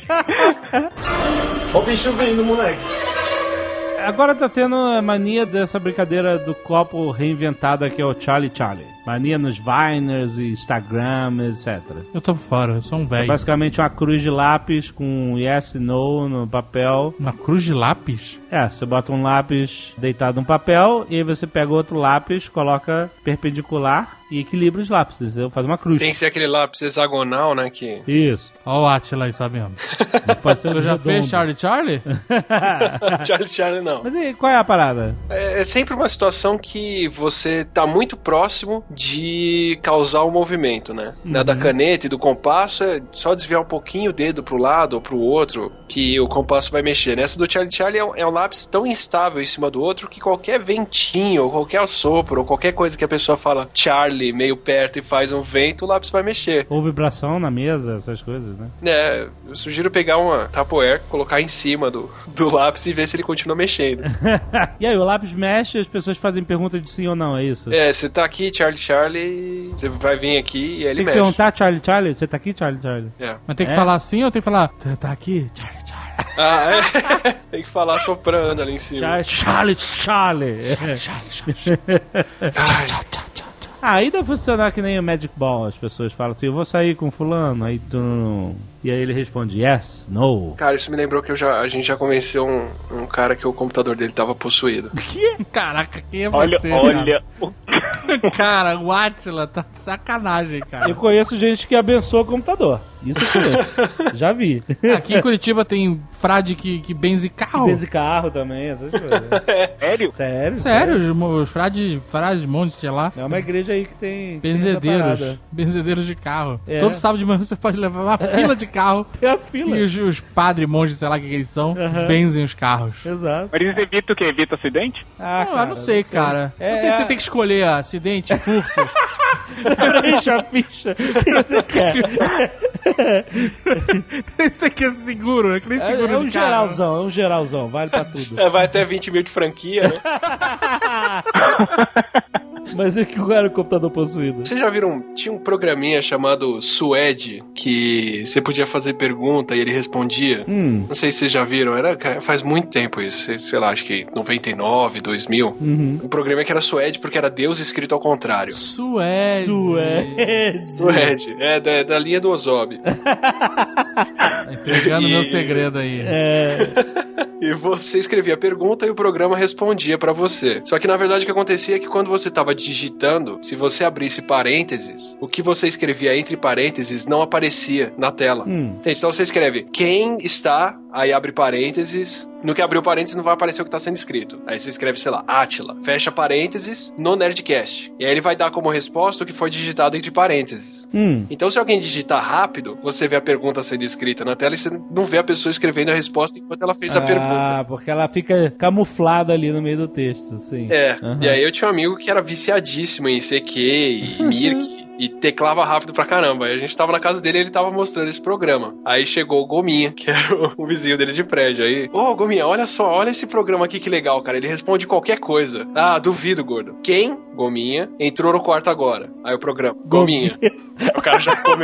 Ó o bicho vindo, moleque. Agora tá tendo a mania dessa brincadeira do copo reinventada que é o Charlie Charlie. Mania nos Viners e Instagram, etc. Eu tô por fora, eu sou um É velho. basicamente uma cruz de lápis com yes e no no papel. Uma cruz de lápis? É, você bota um lápis deitado no papel e aí você pega outro lápis, coloca perpendicular e equilibra os lápis, entendeu? Faz uma cruz. Tem que ser aquele lápis hexagonal, né? Que... Isso. Ó o Atila aí sabendo. Pode ser Você já redondo. fez Charlie Charlie? Charlie não. Mas e qual é a parada? É sempre uma situação que você tá muito próximo de causar um movimento, né? Na da caneta e do compasso é só desviar um pouquinho o dedo pro lado ou pro outro que o compasso vai mexer. Nessa do Charlie é um lápis tão instável em cima do outro que qualquer ventinho, ou qualquer sopro, ou qualquer coisa que a pessoa fala Charlie meio perto e faz um vento, o lápis vai mexer. Ou vibração na mesa, essas coisas, né? É, eu sugiro pegar uma Tupperware, colocar em cima do lápis e ver se ele continua mexendo. E aí, o lápis mexe e as pessoas fazem pergunta de sim ou não, é isso? É, você tá aqui, Charlie, você vai vir aqui e ele Tem que mexe. perguntar, Charlie Charlie, você tá aqui, Charlie Charlie? É. Mas tem que É? falar assim ou tem que falar, tá aqui? Charlie Charlie. Ah, é. Tem que falar soprando ali em cima. Charlie Charlie. Ah, aí deve funcionar que nem o Magic Ball. As pessoas falam assim, eu vou sair com fulano, aí tu... E aí ele responde, yes, no. Cara, isso me lembrou que a gente já convenceu um cara que o computador dele tava possuído. Caraca, quem é Olha, você? olha. Cara, o Atila tá de sacanagem, cara. Eu conheço gente que abençoa o computador. Isso eu conheço. Já vi. Aqui em Curitiba tem frade que benze carro. Benze carro também, essas coisas. Sério? Sério, os frades monte, sei lá. É uma igreja aí que tem... Benzedeiros de carro. Todo sábado de manhã você pode levar uma fila de carro. Tem a fila. E os padres, monges, sei lá o que eles são, benzem os carros. Exato. Mas eles evitam o quê? Evita acidente? Eu não sei, cara. Não sei se você tem que escolher acidente, furto. Preencha a ficha que você quer. Isso aqui é seguro, né? Que nem seguro É um de carro. é um geralzão, vale pra tudo. Vai até 20 mil de franquia, né? Mas o que era o computador possuído? Vocês já viram? Tinha um programinha chamado Suede, que você podia fazer pergunta e ele respondia. Não sei se vocês já viram, faz muito tempo isso, sei lá, acho que 99, 2000. O programa que era Suede porque era Deus escrito ao contrário. Suede. Da linha do Ozob. Pegando meu segredo aí. E você escrevia a pergunta e o programa respondia pra você. Só que na verdade o que acontecia é que quando você tava digitando, se você abrisse parênteses, o que você escrevia entre parênteses não aparecia na tela. Entende? Então você escreve quem está, aí abre parênteses. No que abriu parênteses não vai aparecer o que está sendo escrito. Aí você escreve, sei lá, Átila, fecha parênteses no Nerdcast. E aí ele vai dar como resposta o que foi digitado entre parênteses. Então se alguém digitar rápido, você vê a pergunta sendo escrita na tela e você não vê a pessoa escrevendo a resposta enquanto ela fez a pergunta. Ah, porque ela fica camuflada ali no meio do texto, sim. E aí eu tinha um amigo que era viciadíssimo em CQ e Mirk. E teclava rápido pra caramba. Aí a gente tava na casa dele e ele tava mostrando esse programa. Aí chegou o Gominha, que era o vizinho dele de prédio. Aí, Gominha, olha só, olha esse programa aqui que legal, cara. Ele responde qualquer coisa. Ah, duvido, gordo. Quem? Gominha. Entrou no quarto agora. Aí o programa. Gominha. O cara já comeu.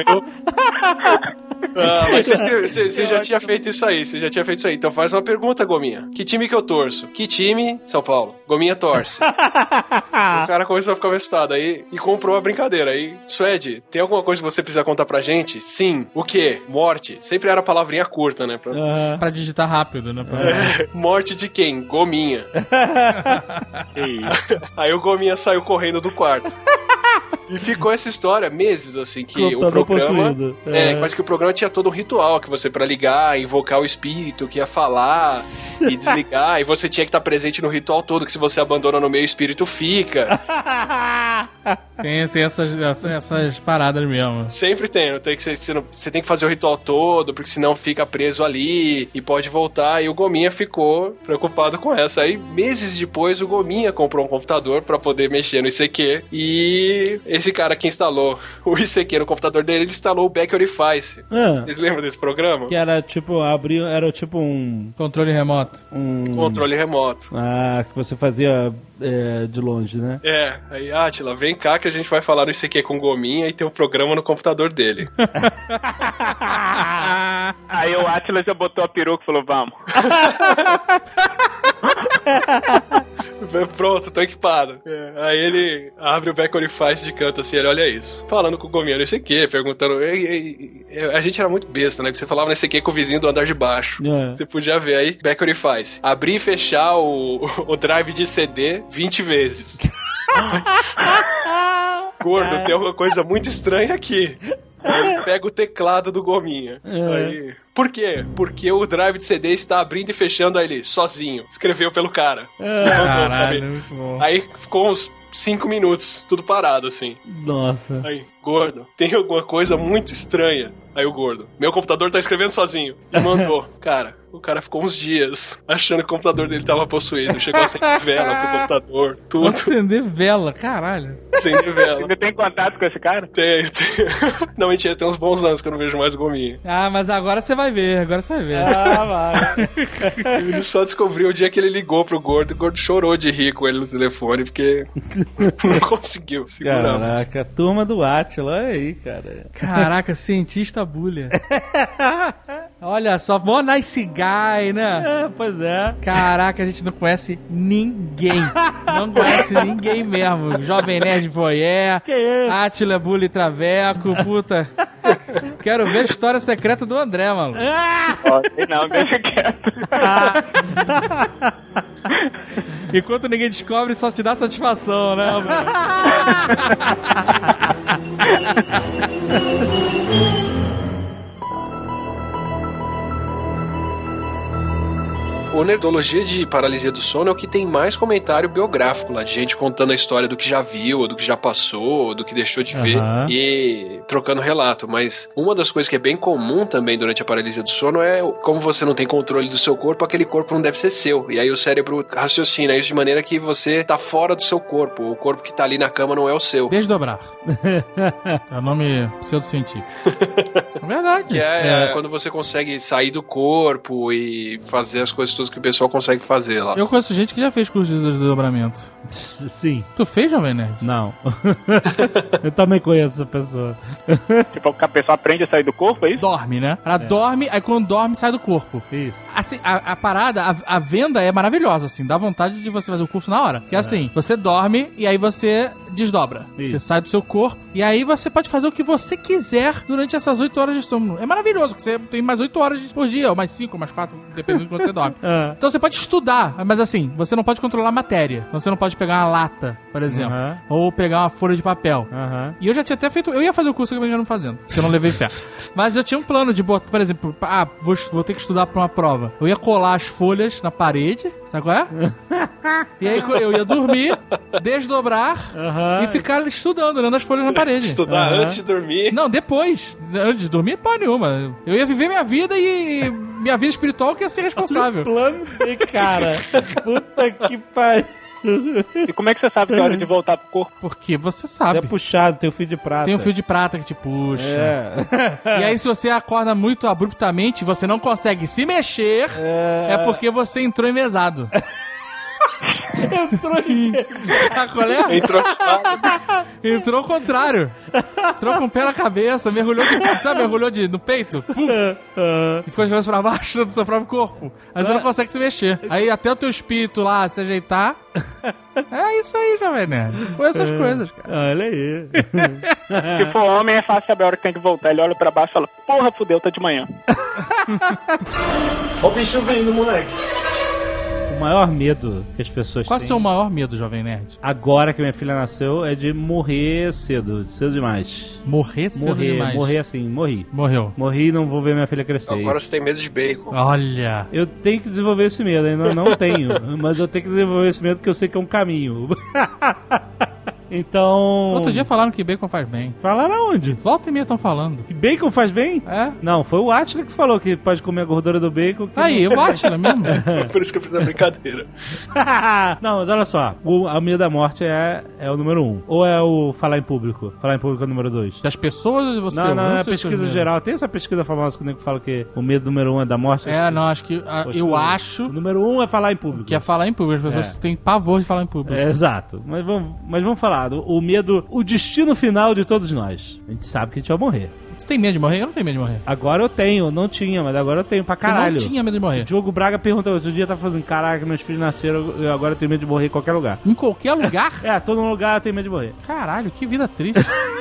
Mas você já tinha feito isso aí. Então faz uma pergunta, Gominha. Que time que eu torço? Que time? São Paulo. Gominha torce. O cara começou a ficar assustado aí e comprou a brincadeira. Aí, Suede, tem alguma coisa que você precisa contar pra gente? Sim. O quê? Morte. Sempre era palavrinha curta, né? Pra digitar rápido, né? Morte de quem? Gominha. Aí o Gominha saiu correndo do quarto. E ficou essa história meses, assim, que computador o programa... Quase que o programa tinha todo um ritual, que você, pra ligar, invocar o espírito, que ia falar e desligar, e você tinha que estar presente no ritual todo, que se você abandona no meio, o espírito fica. Tem essas paradas mesmo. Sempre tem, você tem que fazer o ritual todo, porque senão fica preso ali, e pode voltar, e o Gominha ficou preocupado com essa. Aí, meses depois, o Gominha comprou um computador pra poder mexer no ICQ, e esse cara que instalou o ICQ no computador dele, ele instalou o Back Orifice. Vocês lembram desse programa? Que era tipo, era tipo um... Controle remoto. Controle remoto. Ah, que você fazia de longe, né? Aí, Átila, vem cá que a gente vai falar no ICQ com o Gominha e tem um programa no computador dele. Aí o Átila já botou a peruca e falou, vamos. Pronto, tô equipado. Aí ele abre o Back Orifice de canto assim, ele olha isso. Falando com o Gominha no ICQ, perguntando... A gente era muito besta, né? Porque você falava no ICQ com o vizinho do andar de baixo. Você podia ver aí, Back Orifice. Abrir e fechar o drive de CD 20 vezes. Gordo, tem alguma coisa muito estranha aqui. Aí ele pega o teclado do Gominha. Aí... Por quê? Porque o drive de CD está abrindo e fechando ele sozinho. Escreveu pelo cara. Caralho, muito bom. Aí ficou uns 5 minutos, tudo parado assim. Nossa. Aí, gordo, tem alguma coisa muito estranha. Aí o gordo, meu computador tá escrevendo sozinho. E mandou. Cara, o cara ficou uns dias achando que o computador dele tava possuído. Chegou a acender vela pro computador, tudo. Acender vela, caralho. Acender vela. Você tem contato com esse cara? Tem. Não, mentira, tem uns bons anos que eu não vejo mais o Gominha. Ah, mas agora você vai ver, vai. Ele só descobriu o dia que ele ligou pro gordo, e o gordo chorou de rir com ele no telefone, porque não conseguiu segurar. Caraca, turma do Átila, olha aí, cara. Caraca, cientista bulha. Olha só, mó nice guy, né? Pois é. Caraca, a gente não conhece ninguém. Não conhece ninguém mesmo. Jovem Nerd Voyeur, Átila Bully Traveco, puta. Quero ver a história secreta do André, mano. Não, deixa quieto. Enquanto ninguém descobre, só te dá satisfação, né, mano? Nerdologia de Paralisia do Sono é o que tem mais comentário biográfico lá, de gente contando a história do que já viu, do que já passou, do que deixou de ver e trocando relato. Mas uma das coisas que é bem comum também durante a paralisia do sono é como você não tem controle do seu corpo, aquele corpo não deve ser seu. E aí o cérebro raciocina isso de maneira que você tá fora do seu corpo. O corpo que tá ali na cama não é o seu. Desdobrar. É o nome pseudocientífico. É verdade. Que é quando você consegue sair do corpo e fazer as coisas todas que o pessoal consegue fazer lá. Eu conheço gente que já fez curso de desdobramento. Sim. Tu fez, Jovem Nerd? Não. Eu também conheço essa pessoa. Tipo, a pessoa aprende a sair do corpo, é isso? Dorme, né? Ela dorme, aí quando dorme, sai do corpo. Isso. Assim, a parada, a venda é maravilhosa, assim. Dá vontade de você fazer o curso na hora. Que é assim, você dorme e aí você desdobra. Isso. Você sai do seu corpo e aí você pode fazer o que você quiser durante essas 8 horas de sono. É maravilhoso, que você tem mais 8 horas por dia, ou mais 5, ou mais 4, dependendo de quando você dorme. Então você pode estudar, mas assim, você não pode controlar a matéria. Então você não pode pegar uma lata, por exemplo, ou pegar uma folha de papel. E eu já tinha até feito, eu ia fazer o curso que eu não fazendo, porque eu não levei fé. Mas eu tinha um plano de botar, por exemplo, vou ter que estudar pra uma prova. Eu ia colar as folhas na parede, sabe qual é? E aí eu ia dormir, desdobrar e ficar estudando, olhando as folhas na parede. Estudar antes de dormir? Não, depois. Antes de dormir, pô nenhuma. Eu ia viver minha vida e minha vida espiritual que ia ser responsável. Plano de cara. Puta que pariu. E como é que você sabe que é hora de voltar pro corpo? Porque você sabe. É puxado, tem o fio de prata. Tem um fio de prata que te puxa. E aí, se você acorda muito abruptamente, você não consegue se mexer, é porque você entrou envezado. Entrou Entrou ao contrário. Entrou com o pé na cabeça, mergulhou no peito. E ficou de cabeça pra baixo do seu próprio corpo. Aí você não consegue se mexer. Aí até o teu espírito lá se ajeitar. É isso aí, Jovem Nerd. Com essas coisas, cara. Olha aí. Se for homem, é fácil saber a hora que tem que voltar. Ele olha pra baixo e fala, porra, fudeu, tá de manhã. Ó o bicho vindo, moleque. O maior medo que as pessoas têm... Qual é o seu maior medo, Jovem Nerd? Agora que minha filha nasceu, é de morrer cedo demais. Morrer cedo demais? Morrer assim, morri. Morreu. Morri e não vou ver minha filha crescer. Agora você tem medo de bacon. Olha. Eu tenho que desenvolver esse medo, ainda não tenho. Mas eu tenho que desenvolver esse medo porque eu sei que é um caminho. Então... Outro dia falaram que bacon faz bem. Falaram aonde? Volta e meia estão falando. Que bacon faz bem? É? Não, foi o Átila que falou que pode comer a gordura do bacon. Aí, o Átila mesmo. Por isso que eu fiz a brincadeira. Não, mas olha só. O medo da morte é o número 1. Ou é o falar em público? Falar em público é o número 2. Das pessoas ou de você? Não, é pesquisa geral. Tem essa pesquisa famosa que o nego fala que o medo número 1 é da morte. Acho que... eu acho... O número 1 é falar em público. Que é falar em público. As pessoas têm pavor de falar em público. Exato. Mas vamos falar. O medo... O destino final de todos nós. A gente sabe que a gente vai morrer. Você tem medo de morrer? Eu não tenho medo de morrer. Agora eu tenho, não tinha, mas agora eu tenho pra caralho. Você não tinha medo de morrer? O Diogo Braga perguntou, outro dia tá falando, caraca, meus filhos nasceram, eu agora tenho medo de morrer em qualquer lugar. Em qualquer lugar? Tô num lugar, eu tenho medo de morrer. Caralho, que vida triste.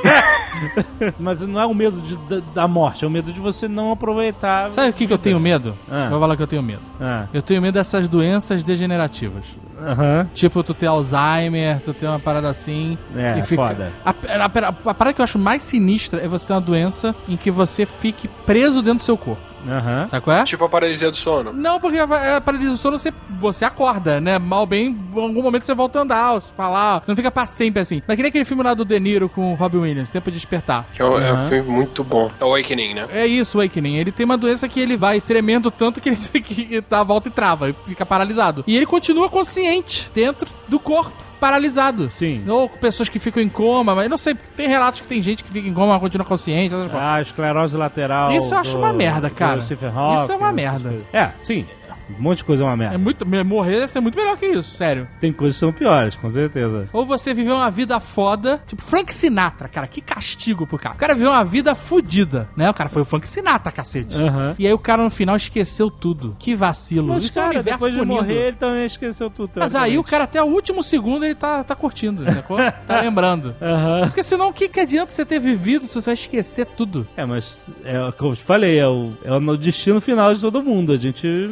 Mas não é o medo da morte, é o medo de você não aproveitar. Sabe o que eu tenho medo? Vou falar que eu tenho medo. Eu tenho medo dessas doenças degenerativas. Tipo, tu ter Alzheimer, tu ter uma parada assim. E fica... foda. A parada que eu acho mais sinistra é você ter uma doença em que você fique preso dentro do seu corpo. Sabe qual é? Tipo a paralisia do sono. Não, porque a paralisia do sono você acorda, né? Mal bem, em algum momento você volta a andar, falar, não fica pra sempre assim. Mas que nem aquele filme lá do De Niro com o Robin Williams, Tempo de Despertar. Que é um filme muito bom. É o Awakening, né? É isso, o Awakening. Ele tem uma doença que ele vai tremendo tanto que ele dá a volta e trava, e fica paralisado. E ele continua consciente dentro do corpo. Paralisado. Sim. Ou pessoas que ficam em coma, mas não sei, tem relatos que tem gente que fica em coma, continua consciente. Esclerose lateral. Isso eu acho uma merda, cara. Isso é uma merda. Sim. Um monte de coisa é uma merda. Morrer deve ser muito melhor que isso, sério. Tem coisas que são piores, com certeza. Ou você viveu uma vida foda, tipo Frank Sinatra, cara, que castigo pro cara. O cara viveu uma vida fodida, né? O cara foi o Frank Sinatra, cacete. E aí o cara no final esqueceu tudo. Que vacilo. Mas, isso cara, é um universo depois de punido. morrer, ele também esqueceu tudo. Mas aí o cara até o último segundo ele tá curtindo, sacou? Tá lembrando. Porque senão o que adianta você ter vivido se você vai esquecer tudo? Mas é o que eu te falei, é o destino final de todo mundo. A gente... Mas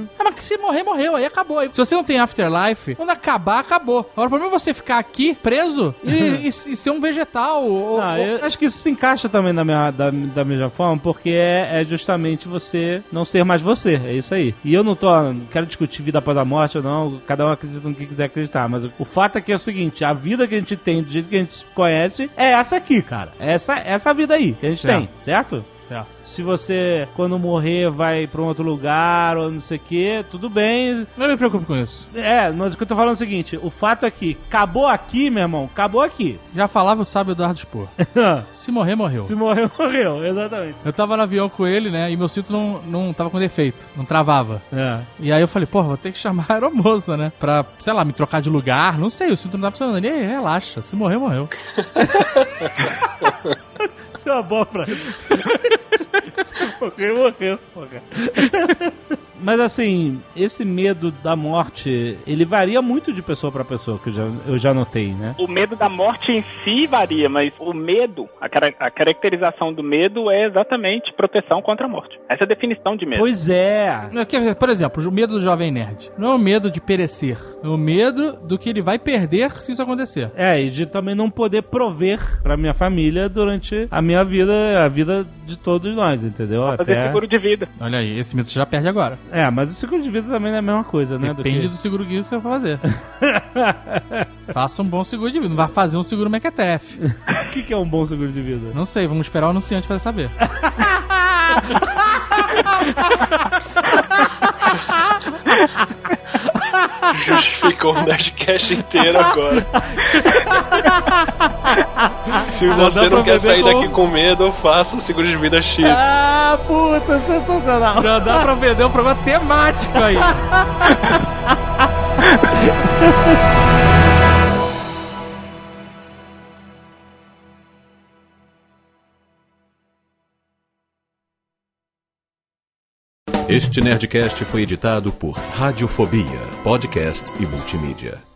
se morrer, morreu. Aí acabou. Aí, se você não tem afterlife, quando acabar, acabou. Agora, o problema é você ficar aqui, preso, e ser um vegetal. Eu acho que isso se encaixa também da mesma forma, porque é justamente você não ser mais você. É isso aí. E eu não quero discutir vida após a morte ou não. Cada um acredita no que quiser acreditar. Mas o fato é que é o seguinte, a vida que a gente tem, do jeito que a gente se conhece, é essa aqui, cara. Essa vida aí que a gente tem, certo? Se você, quando morrer, vai pra um outro lugar ou não sei o que, tudo bem. Não me preocupe com isso. Mas o que eu tô falando é o seguinte, o fato é que acabou aqui, meu irmão, acabou aqui. Já falava o sábio Eduardo Spor. Se morrer, morreu. Se morrer, morreu, exatamente. Eu tava no avião com ele, né, e meu cinto não tava com defeito, não travava. E aí eu falei, vou ter que chamar a aeromoça, né, pra, sei lá, me trocar de lugar, não sei, o cinto não tá funcionando. Ele, relaxa, se morrer, morreu. Isso é uma boa frase. Morreu. Mas assim, esse medo da morte, ele varia muito de pessoa pra pessoa, que eu já notei, né? O medo da morte em si varia, mas o medo, a caracterização do medo é exatamente proteção contra a morte. Essa é a definição de medo. Pois é. Por exemplo, o medo do jovem nerd não é o medo de perecer, é o medo do que ele vai perder se isso acontecer. E de também não poder prover pra minha família durante a minha vida, a vida de todos nós, entendeu? Fazer seguro de vida. Olha aí, esse medo você já perde agora. Mas o seguro de vida também não é a mesma coisa, né? Depende do seguro que você vai fazer. Faça um bom seguro de vida. Não vai fazer um seguro mequetrefe. O que é um bom seguro de vida? Não sei, vamos esperar o anunciante pra saber. Justificou o Nerdcast inteiro agora. Se você não quer sair daqui com medo, faça o seguro de vida X. Puta, sensacional. Já dá pra vender um programa temático aí. Este Nerdcast foi editado por Radiofobia, podcast e multimídia.